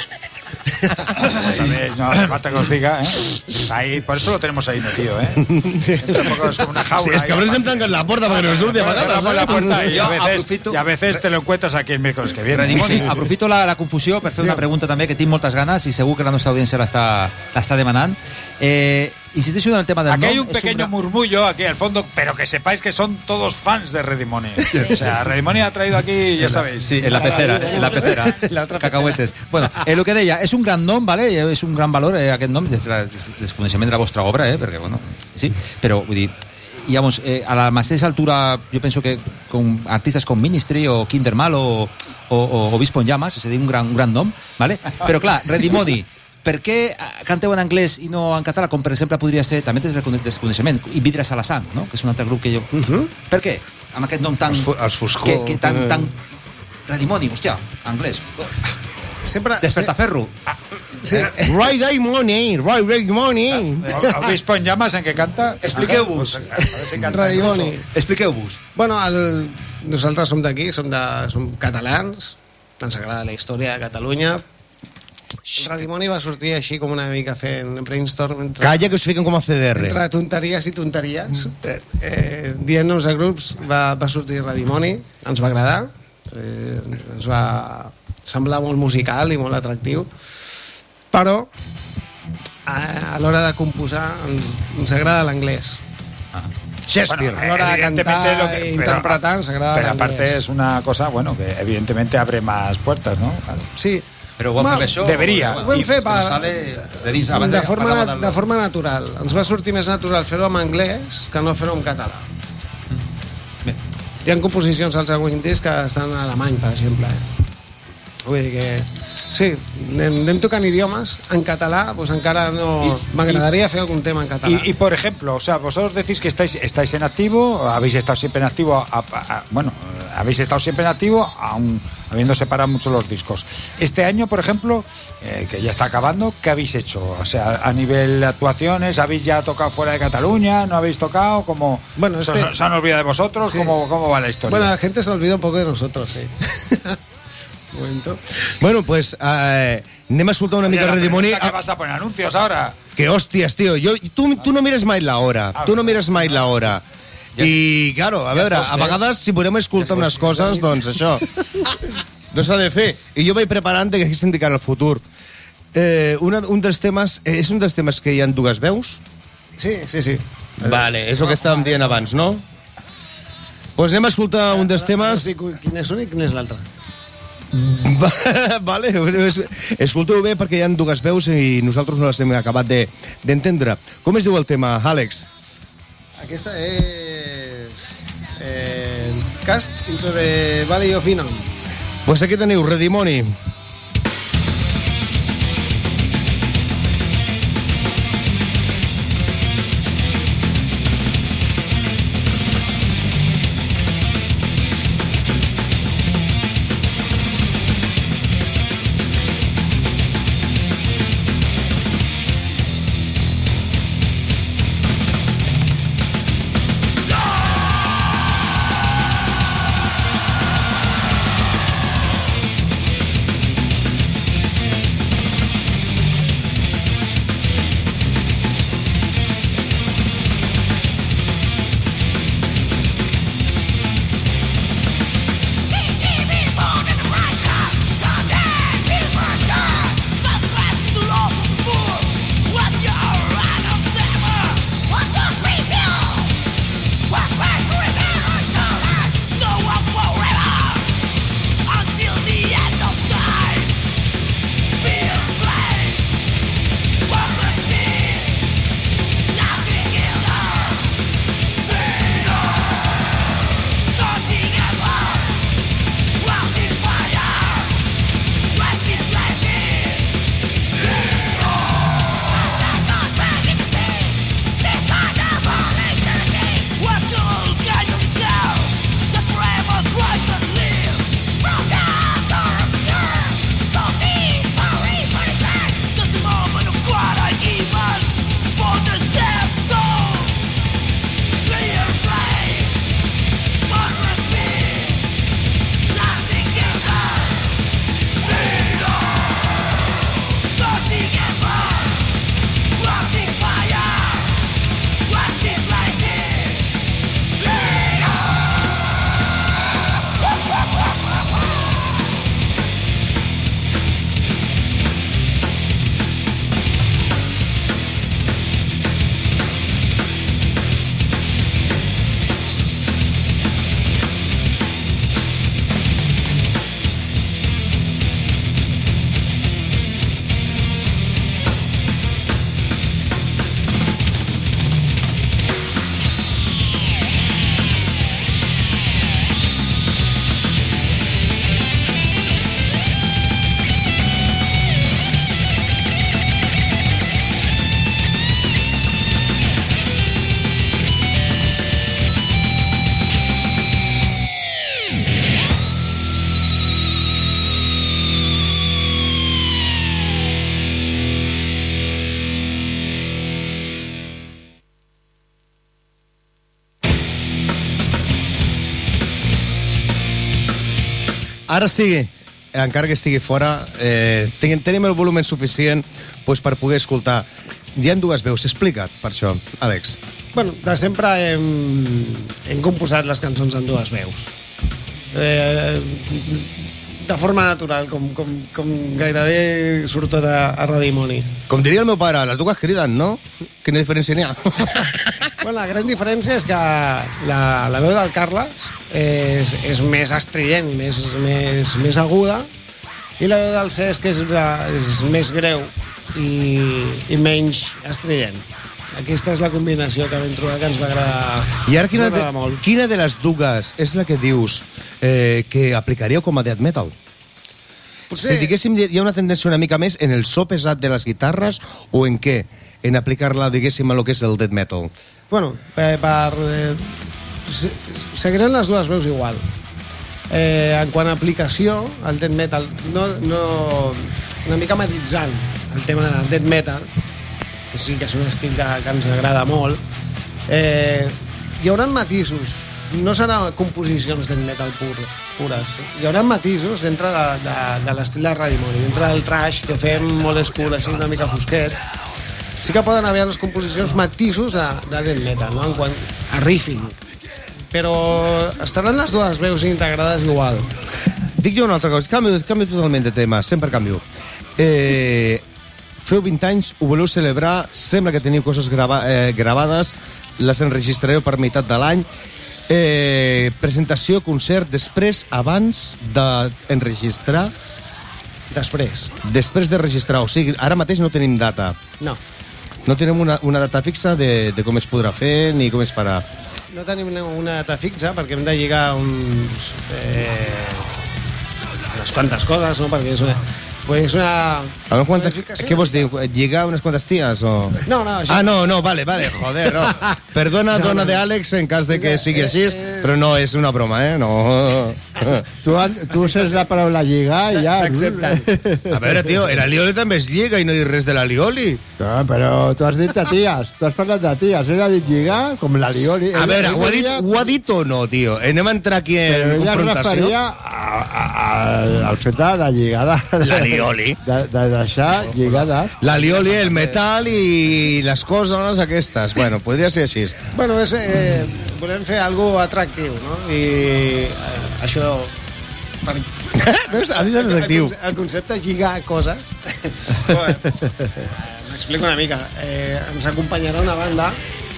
Ya sabéis, no hace falta que os diga, ¿eh? Ahí, por eso lo tenemos ahí metido, ¿eh? Entra un poco, es como una jaula. Sí, és que a ahí, veces hem tancat la porta perquè no surti a Bueno, vegades. cerramos la puerta y Jo a veces, aprofito- y a veces te lo encuentras aquí el miércoles que viene. Redimoni, aprofito la, la confusió per fer una pregunta també que tinc moltes ganes i segur que la nostra audiència l'està l'està demanant. Eh, insisteixo en el tema del Aquí nom. hay un és pequeño gran- murmullo aquí al fondo, pero que sepáis que son todos fans de Ready Money. O sea, Ready Money ha traído aquí, ya sabéis. Sí, en la pecera, en la pecera. La otra Cacahuetes. Bueno, eh, el que deia, és un gran nom, vale? és un gran valor eh, aquest nom des del desconeixement de la vostra obra, eh? perquè, bueno, sí, però vull dir, digamos, eh, a la mateixa altura, jo penso que con artistes com Ministry o Kinder Malo o, o, o Obispo en Llamas, és a dir, un gran, un gran nom, vale? Però clar, Ready Money, per què canteu en anglès i no en català, com per exemple podria ser, també des del desconeixement, i Vidres a la sang, no? que és un altre grup que jo... Uh-huh. Per què? Amb aquest nom tan... Els, fu- els Foscor. Que, que tan, tan... Ready Money, hòstia, anglès. Sempre, Despertaferro. sí, Right Day Money, Right Day Money. Obispo en llamas en que canta. Expliqueu-vos. A ver si canta Ready incluso. Money. Expliqueu-vos. Bueno, el, nosaltres som d'aquí, som, de, som catalans, ens agrada la història de Catalunya. Radimoni va sortir així com una mica fent brainstorm entre, Calla, que us fiquen com a C D R. entre tonteries i tonteries. Eh, eh, dient noms de grups va, va sortir Radimoni, ens va agradar, eh, ens va semblar molt musical i molt atractiu, però a, a l'hora de composar ens, ens agrada l'anglès. Shakespeare. Bueno, a l'hora de evidentemente cantar lo que- i pero- interpretar ens agrada Pero l'anglès. aparte es una cosa, bueno, que evidentemente abre más puertas, ¿no? Claro. Sí, Però ho heu Home, fet això? deberia. Bueno, ho hem i- fet és que no per- sale de dins, abans de forma, parlàvem na- del- de forma natural. Ens va sortir més natural fer-ho en anglès que no fer-ho en català. Bé. Hi ha composicions al següent disc que estan en alemany, per exemple. Eh? Vull dir que... Sí, anem, anem tocant idiomes. En català, pues encara no... M'agradaria fer algun tema en català. Y, y, por ejemplo, o sea, vosotros decís que estáis, estáis en activo, habéis estado siempre en activo, a- a- a- bueno, habéis estado siempre en activo, aún habiendo separado mucho los discos. Este año, por ejemplo, eh, que ya está acabando, ¿qué habéis hecho? O sea, a nivel de actuaciones, ¿habéis ya tocado fuera de Cataluña? ¿No habéis tocado? ¿Cómo, Bueno, ¿se, este- os- ¿Se han olvidado de vosotros? Sí. ¿Cómo, ¿Cómo va la historia? Bueno, la gente se olvida un poco de nosotros, sí. Un momento. Bueno, pues eh, anem a escoltar una Oye, mica la Redimoni. pregunta, ¿qué vas a poner anuncios ahora? Que hòsties, tio, jo, tu, tu no mires mai la hora. Tu no mires mai la hora. I, claro, a veure, a vegades si podem escoltar unes coses, doncs això no s'ha de fer. I jo vaig preparant que estem indicant el futur. Eh, una, un dels temes, eh, és un dels temes que hi ha dues veus? Sí, sí, sí. Vale, és el que estàvem dient abans, no? Doncs pues anem a escoltar un dels temes... No sé quin és un i quin és l'altre. Vale, es- escolteu bé perquè hi ha dues veus i nosaltres no les hem acabat de- d'entendre. Com es diu el tema, Àlex? Aquesta és... Eh, Cast into the Valley of Hinnom. Doncs pues aquí teniu Redimoni. ara sí, encara que estigui fora, eh, ten, tenim el volumen suficient pues, per poder escoltar. Hi ha dues veus, explica't per això, Àlex. Bueno, de sempre hem, hem composat les cançons en dues veus. Eh, de forma natural, com, com, com gairebé surt tot a, a Radimoni. Com diria el meu pare, les dues criden, no? Quina diferència n'hi ha? Bueno, la gran diferència és que la, la veu del Carles és, és més estrident, més, més, més aguda, i la veu del Cesc és, és més greu i, i menys estrident. Aquesta és la combinació que vam trobar que ens va agradar, I ara quina de, molt. quina de les dues és la que dius eh, que aplicaríeu com a death metal? Potser... Si diguéssim, hi ha una tendència una mica més en el so pesat de les guitarres o en què? En aplicar-la, diguéssim, a lo que és el death metal? Bueno, per... per eh, seguiran les dues veus igual. Eh, en quant a aplicació, el death metal, no, no, una mica matitzant el tema de death metal, que sí que és un estil que, que ens agrada molt, eh, hi haurà matisos, no seran composicions death metal pur, pures, hi haurà matisos dintre de, de, de l'estil de Radimoni, dintre del trash que fem molt escur, així una mica fosquet. Sí que poden haver les composicions matisos de, de death metal, no? En quant a riffing, però estaran les dues veus integrades igual. Dic jo una altra cosa, canvio, canvio totalment de tema, sempre canvio. Eh, feu vint anys, ho voleu celebrar, sembla que teniu coses grava, eh, gravades, les enregistrareu per meitat de l'any. Eh, presentació, concert, després, abans d'enregistrar? Després. Després de registrar, o sigui, ara mateix no tenim data. No. No tenim una, una data fixa de, de com es podrà fer ni com es farà. No tenim una data fixa perquè hem de lligar uns, eh, unes quantes coses, no? Perquè és una... Pues una... A veure, quantes, què vols dir? Lligar unes quantes ties o...? No, no, això... Ah, no, no, vale, vale, joder, no. Perdona, no, dona no. de Àlex, en cas de que sigui així, però no, és una broma, eh? No. Tu, tu saps la paraula lligar i ja... S'accepten. A veure, tio, l'alioli també es lliga i no dius res de l'alioli. No, però tu has dit de ties, tu has parlat de ties, ell ha dit lligar com l'alioli. A veure, ho ha, dit, ho ha dit o no, tio? Anem a entrar aquí en però confrontació. Però ella es referia a, a, a, al fet de, de lligada. L'alioli. De, de deixar lligades. L'alioli, el metal i les coses aquestes. Bueno, podria ser així. Bueno, és, eh, volem fer alguna atractiu, no? I eh, això... Per... Veus? Ha dit el detectiu. El, el concepte de lligar coses... Bueno, m'explico una mica. Eh, ens acompanyarà una banda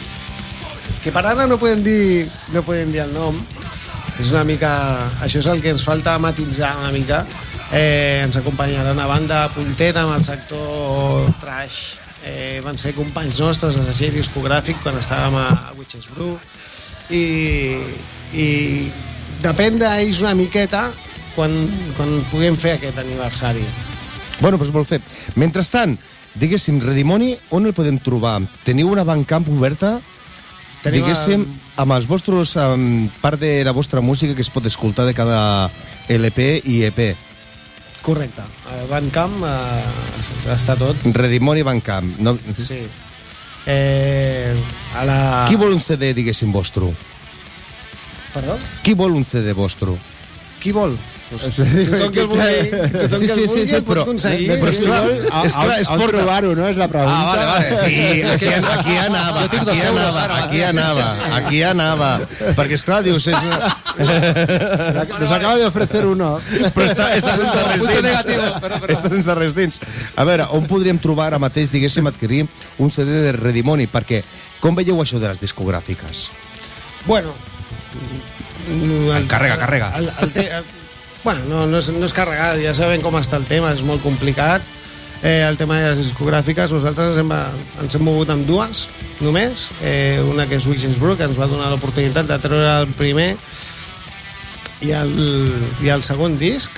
que per ara no podem dir, no podem dir el nom. És una mica... Això és el que ens falta matitzar una mica. Eh, ens acompanyarà una banda puntera amb el sector trash. Eh, van ser companys nostres de segell discogràfic quan estàvem a, a Witches Brew i, i depèn d'ells una miqueta quan, quan puguem fer aquest aniversari. Bueno, doncs molt fet. Mentrestant, diguéssim, Redimoni, on el podem trobar? Teniu una Bandcamp oberta? Tenim diguéssim, amb els vostres, amb part de la vostra música que es pot escoltar de cada L P i E P. Correcte. El Bandcamp eh, està tot. Redimoni Bandcamp. No... Sí. Eh, a la... Qui vol un C D, diguéssim, vostre? Perdó? Qui vol un C D vostre? Qui vol? Pues, tothom que el vulgui, tothom sí, que el sí, vulgui sí, sí, el pot però, aconseguir. Però, esclar, esclar, es on pot trobar-ho, no? És la pregunta. Ah, vale, vale. Sí, aquí, aquí anava, aquí anava, aquí anava, aquí anava. Perquè, esclar, dius... És una... Nos acaba de ofrecer uno. Però està, està sense res dins. negativo, però, però. Està sense res dins. A veure, on podríem trobar ara mateix, diguéssim, adquirir un C D de Redimoni? Perquè, com veieu això de les discogràfiques? Bueno... El, carrega, carrega. El, el te, el, bueno, no, no, és, no és carregat, ja sabem com està el tema, és molt complicat. Eh, el tema de les discogràfiques, nosaltres hem, ens hem mogut amb dues, només. Eh, una que és Witches Brew, que ens va donar l'oportunitat de treure el primer i el, i el segon disc.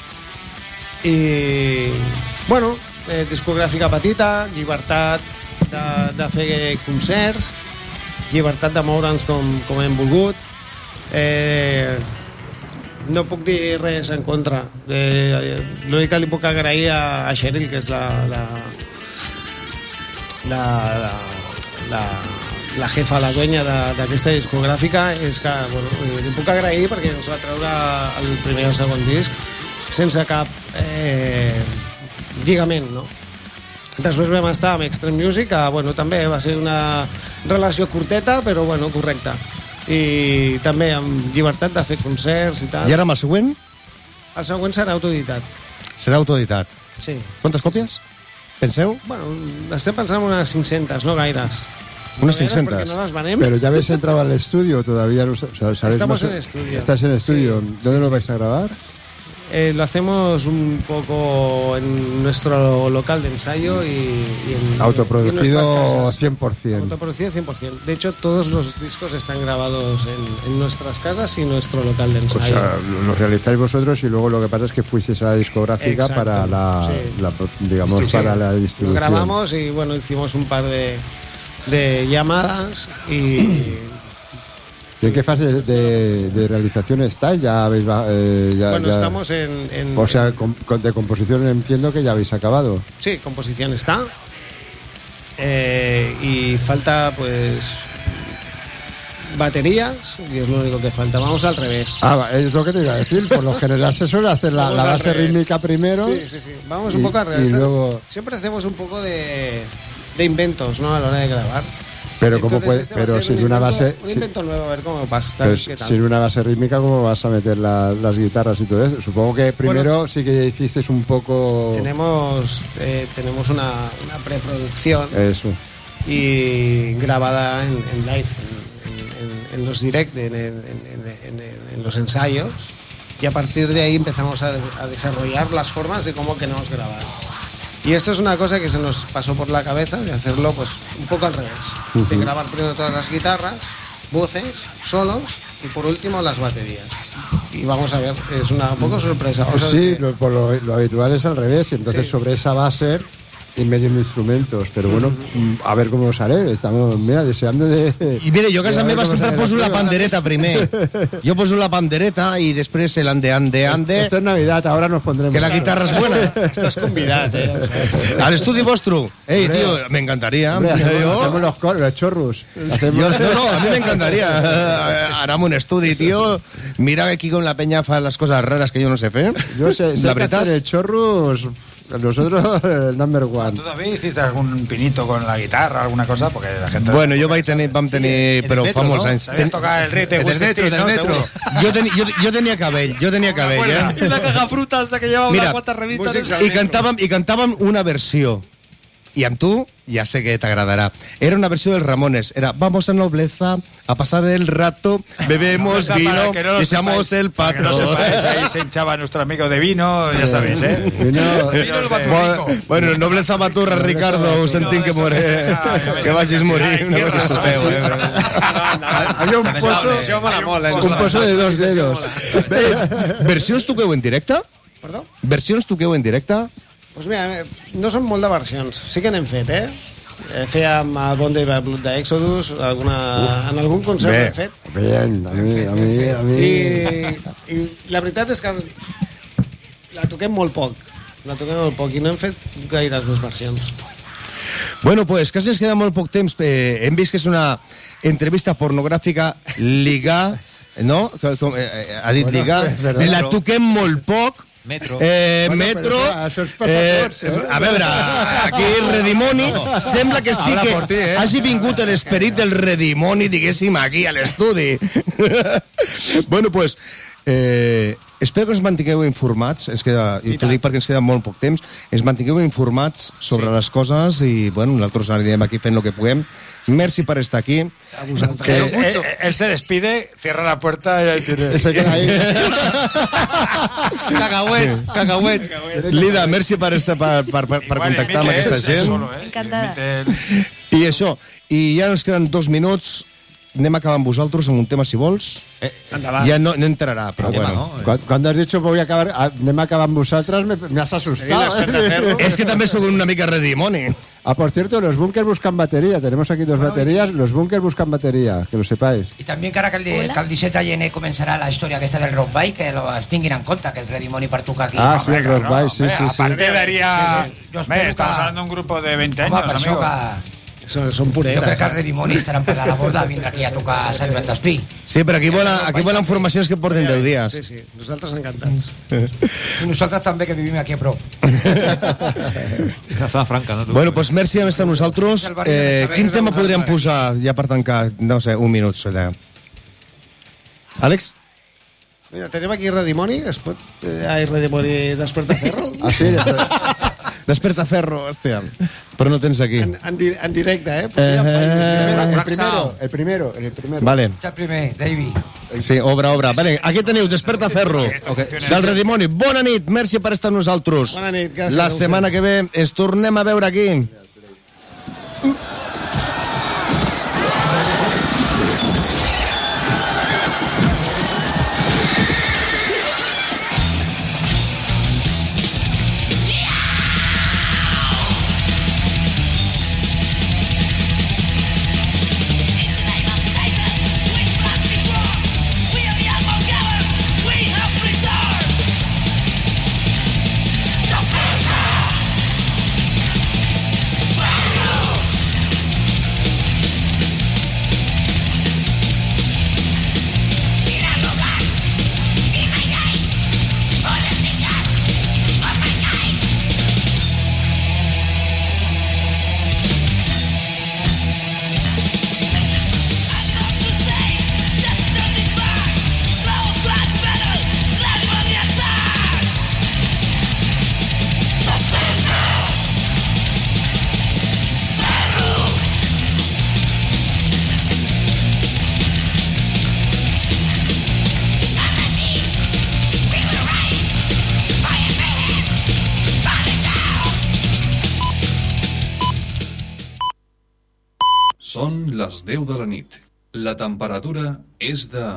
I, bueno, eh, discogràfica petita, llibertat de, de fer concerts, llibertat de moure'ns com, com hem volgut. Eh, no puc dir res en contra. Eh, l'únic que li puc agrair a, a Cheryl, que és la la la, la, la la jefa, la dueña de- d'aquesta discogràfica, és que, bueno, li puc agrair perquè ens va treure el primer i el segon disc sense cap eh, lligament, no? Després vam estar amb Extreme Music, que, bueno, també va ser una relació curteta, però, bueno, correcta. I també amb llibertat de fer concerts i tal. I ara amb el següent? El següent serà autoeditat. Serà autoeditat. Sí. Quantes còpies? Penseu? Bueno, estem pensant en unes cinc-centes, no gaires. Unas No gaires cinc-centes. perquè no les venem. Pero ya habéis entrado al estudio, o todavía no sa- o sea, ¿sabéis Estamos más? en estudio. ¿Estás en estudio? Sí, ¿Dónde lo vais a grabar? Eh, lo hacemos un poco en nuestro local de ensayo y, y en, y en Autoproducido nuestras casas. cien por ciento. Autoproducido cien por ciento. De hecho, todos los discos están grabados en, en nuestras casas y nuestro local de O ensayo. sea, lo lo realizáis vosotros y luego lo que pasa es que fuisteis a la discográfica Exacto, para la, sí. la- digamos, Distribución. para la Lo distribución. grabamos y bueno, hicimos un par de, de llamadas y ¿Y en qué fase de, de- de realización estáis? Ya habéis... va- eh, ya- bueno, ya- estamos en, en- O sea, con- con- de composición entiendo que ya habéis acabado. Sí, composición está. Eh, y falta, pues, baterías, y es lo único que falta. Vamos al revés. Ah, va, es lo que te iba a decir. Por lo general se suele hacer la, Vamos la al base revés. rítmica primero. Sí, sí, sí. Vamos un y- poco al revés. Y luego... Siempre hacemos un poco de, de inventos, ¿no? A la hora de grabar. Pero cómo Entonces, puede, este va a pero ser sin un una invento- base, Un sin, invento nuevo, a ver cómo pasa. pero qué tal. sin una base rítmica, ¿cómo vas a meter la- las guitarras y todo eso? Supongo que primero Bueno, sí que ya hicisteis un poco Tenemos, eh, tenemos una, una preproducción eso. y grabada en, en live, en, en- en los directos, en, en- en- en- en los ensayos, y a partir de ahí empezamos a, a desarrollar las formas de cómo queremos grabar. Y esto es una cosa que se nos pasó por la cabeza de hacerlo pues un poco al revés, de Ujú. grabar primero todas las guitarras, voces, solos y por último las baterías. Y vamos a ver, es una un poco sorpresa. Vamos a ver Sí, qué- lo, por lo, lo habitual es al revés, y entonces Sí. sobre esa base ir metiendo instrumentos. Pero bueno, mm, a ver cómo sale. Estamos, mira, deseando de... I mira, jo a casa de meva veure com sempre sale poso la teva. pandereta primer. Jo poso la pandereta i després el ande, ande, ande... Esto es Navidad, ahora nos pondremos... Que la guitarra es buena. Estás convidat, eh? Al estudi vostre. Ei, Hombre. tío, me encantaría. Hombre, hacemos, Yo- hacemos los, cor- los chorros. Hacemos... Yo- no, no, a mí me encantaría. Haramos un estudi, tío. Mira que aquí con la peña fa las cosas raras que yo no sé fer. Yo sé, sé la que veritat. hacer el chorros, nosotros el number one. ¿Tú David hiciste algún pinito con la guitarra, alguna cosa? Porque la gente... Bueno, jo vaig tenir, vam tenir, en però el fa metro, molts ¿no? anys. Sabías tocar el ritmo En el metro, en el metro. Jo, teni, jo, jo tenia cabell, jo tenia cabell, eh? Y la caja fruta hasta que llevaba Mira, unas cuantas revistas. I cantàvem, I cantàvem una versió. I amb tu, ja sé que t'agradarà. Era una versió dels Ramones. Era, vamos a Nobleza, a pasar el rato, bebemos Nobleza, vino, para que no lo y seamos sepáis, el para que no patrón. sepáis, ahí se hinchaba nuestro amigo de vino, ya sabéis, ¿eh? Vino- Vino el Bueno, Baturrico. bueno, Nobleza Baturra, Ricardo, ho sentim que more, que vagis morir. Una cosa estupeu, eh? Había un pozo, un pozo de dos dedos. Versions toqueu en directe? Perdó? Versions toqueu en directe? Pues mira, eh, no són molt de versions, sí que n'hem fet, eh? Eh, Fèiem el Bon Day Bad Blood d'Exodus, alguna, en algun concert Bé, l'hem fet. bien, a mi, a mi, a mi... I, I la veritat és que la toquem molt poc, la toquem molt poc i no hem fet gaires més versions. Bueno, pues quasi ens queda molt poc temps. Eh, hem vist que és una entrevista pornogràfica ligà, no? Com, com, eh, ha dit Bueno, ligà. és verdad. La toquem molt poc. Metro. Eh, Bueno, metro. però clar, això és per eh, tots, eh? A veure, aquí el Redimoni sembla que sí Habla que por ti, eh? hagi vingut l'esperit del Redimoni, diguéssim, aquí a l'estudi. Bueno, pues... Eh, espero que ens mantingueu informats, ens queda, i t'ho dic perquè ens queda molt poc temps, ens mantingueu informats sobre sí. les coses i, bueno, nosaltres anirem aquí fent el que puguem. Merci per estar aquí. A vosaltres. Que- Él, él- él se despide, cierra la puerta y ahí tiene... Se queda ahí. Cacahuets, cacahuets. Lida, merci per, estar, per, per, per, per Igual contactar amb imite aquesta él, gent. solo, ¿eh? Encantada. Imite él. I això, i ja ens queden dos minuts. Anem a acabar amb vosaltres amb un tema, si vols. Endavant. Ja no, no entrarà, però tema, bueno. no? Cuando, cuando has dicho voy a acabar, ah, anem a acabar amb vosaltres, me, me has asustado. ¿eh? És que també sóc una mica redimoni. Ah, por cierto, los bunkers buscan batería. Tenemos aquí dos baterías. Los bunkers buscan batería, que lo sepáis. I també encara que el, Hola. que el disset de gener començarà la història aquesta del rock bike, que lo, es tinguin en compte, que el Redimoni per tocar aquí. Ah, sí, el Venga, Rock no, Bike, sí, hombre, sí, sí. aparte daría... Sí, sí. Yo Hombre, espero estamos que- hablando de un grupo de veinte Home, años, per això amigo. que... Són, són pureres. Jo crec que els Redimoni estaran per la labor de vindre aquí a tocar a Sant Joan d'Espí. Sí, però aquí volen, aquí volen formacions que porten deu dies. Sí, sí, nosaltres encantats. I nosaltres també, que vivim aquí a prop. La zona franca, no? Bueno, doncs merci a estar nosaltres. Eh, quin tema podríem posar ja per tancar? No sé, un minut, allà. Àlex? Mira, tenim aquí Redimoni, es pot... Eh, ai, Redimoni Despertaferro. Ah, sí? Despertaferro, hòstia. Però no tens aquí. En, en, di en directe, eh? Potser ja em fallo. El primero, el primero, el primero. Vale. El primer, David. Sí, obra, obra. Vale, aquí teniu Despertaferro, del Redimoni. Bona nit, merci per estar amb nosaltres. Bona nit, gràcies. La setmana que ve es tornem a veure aquí. Són les deu de la nit. La temperatura és de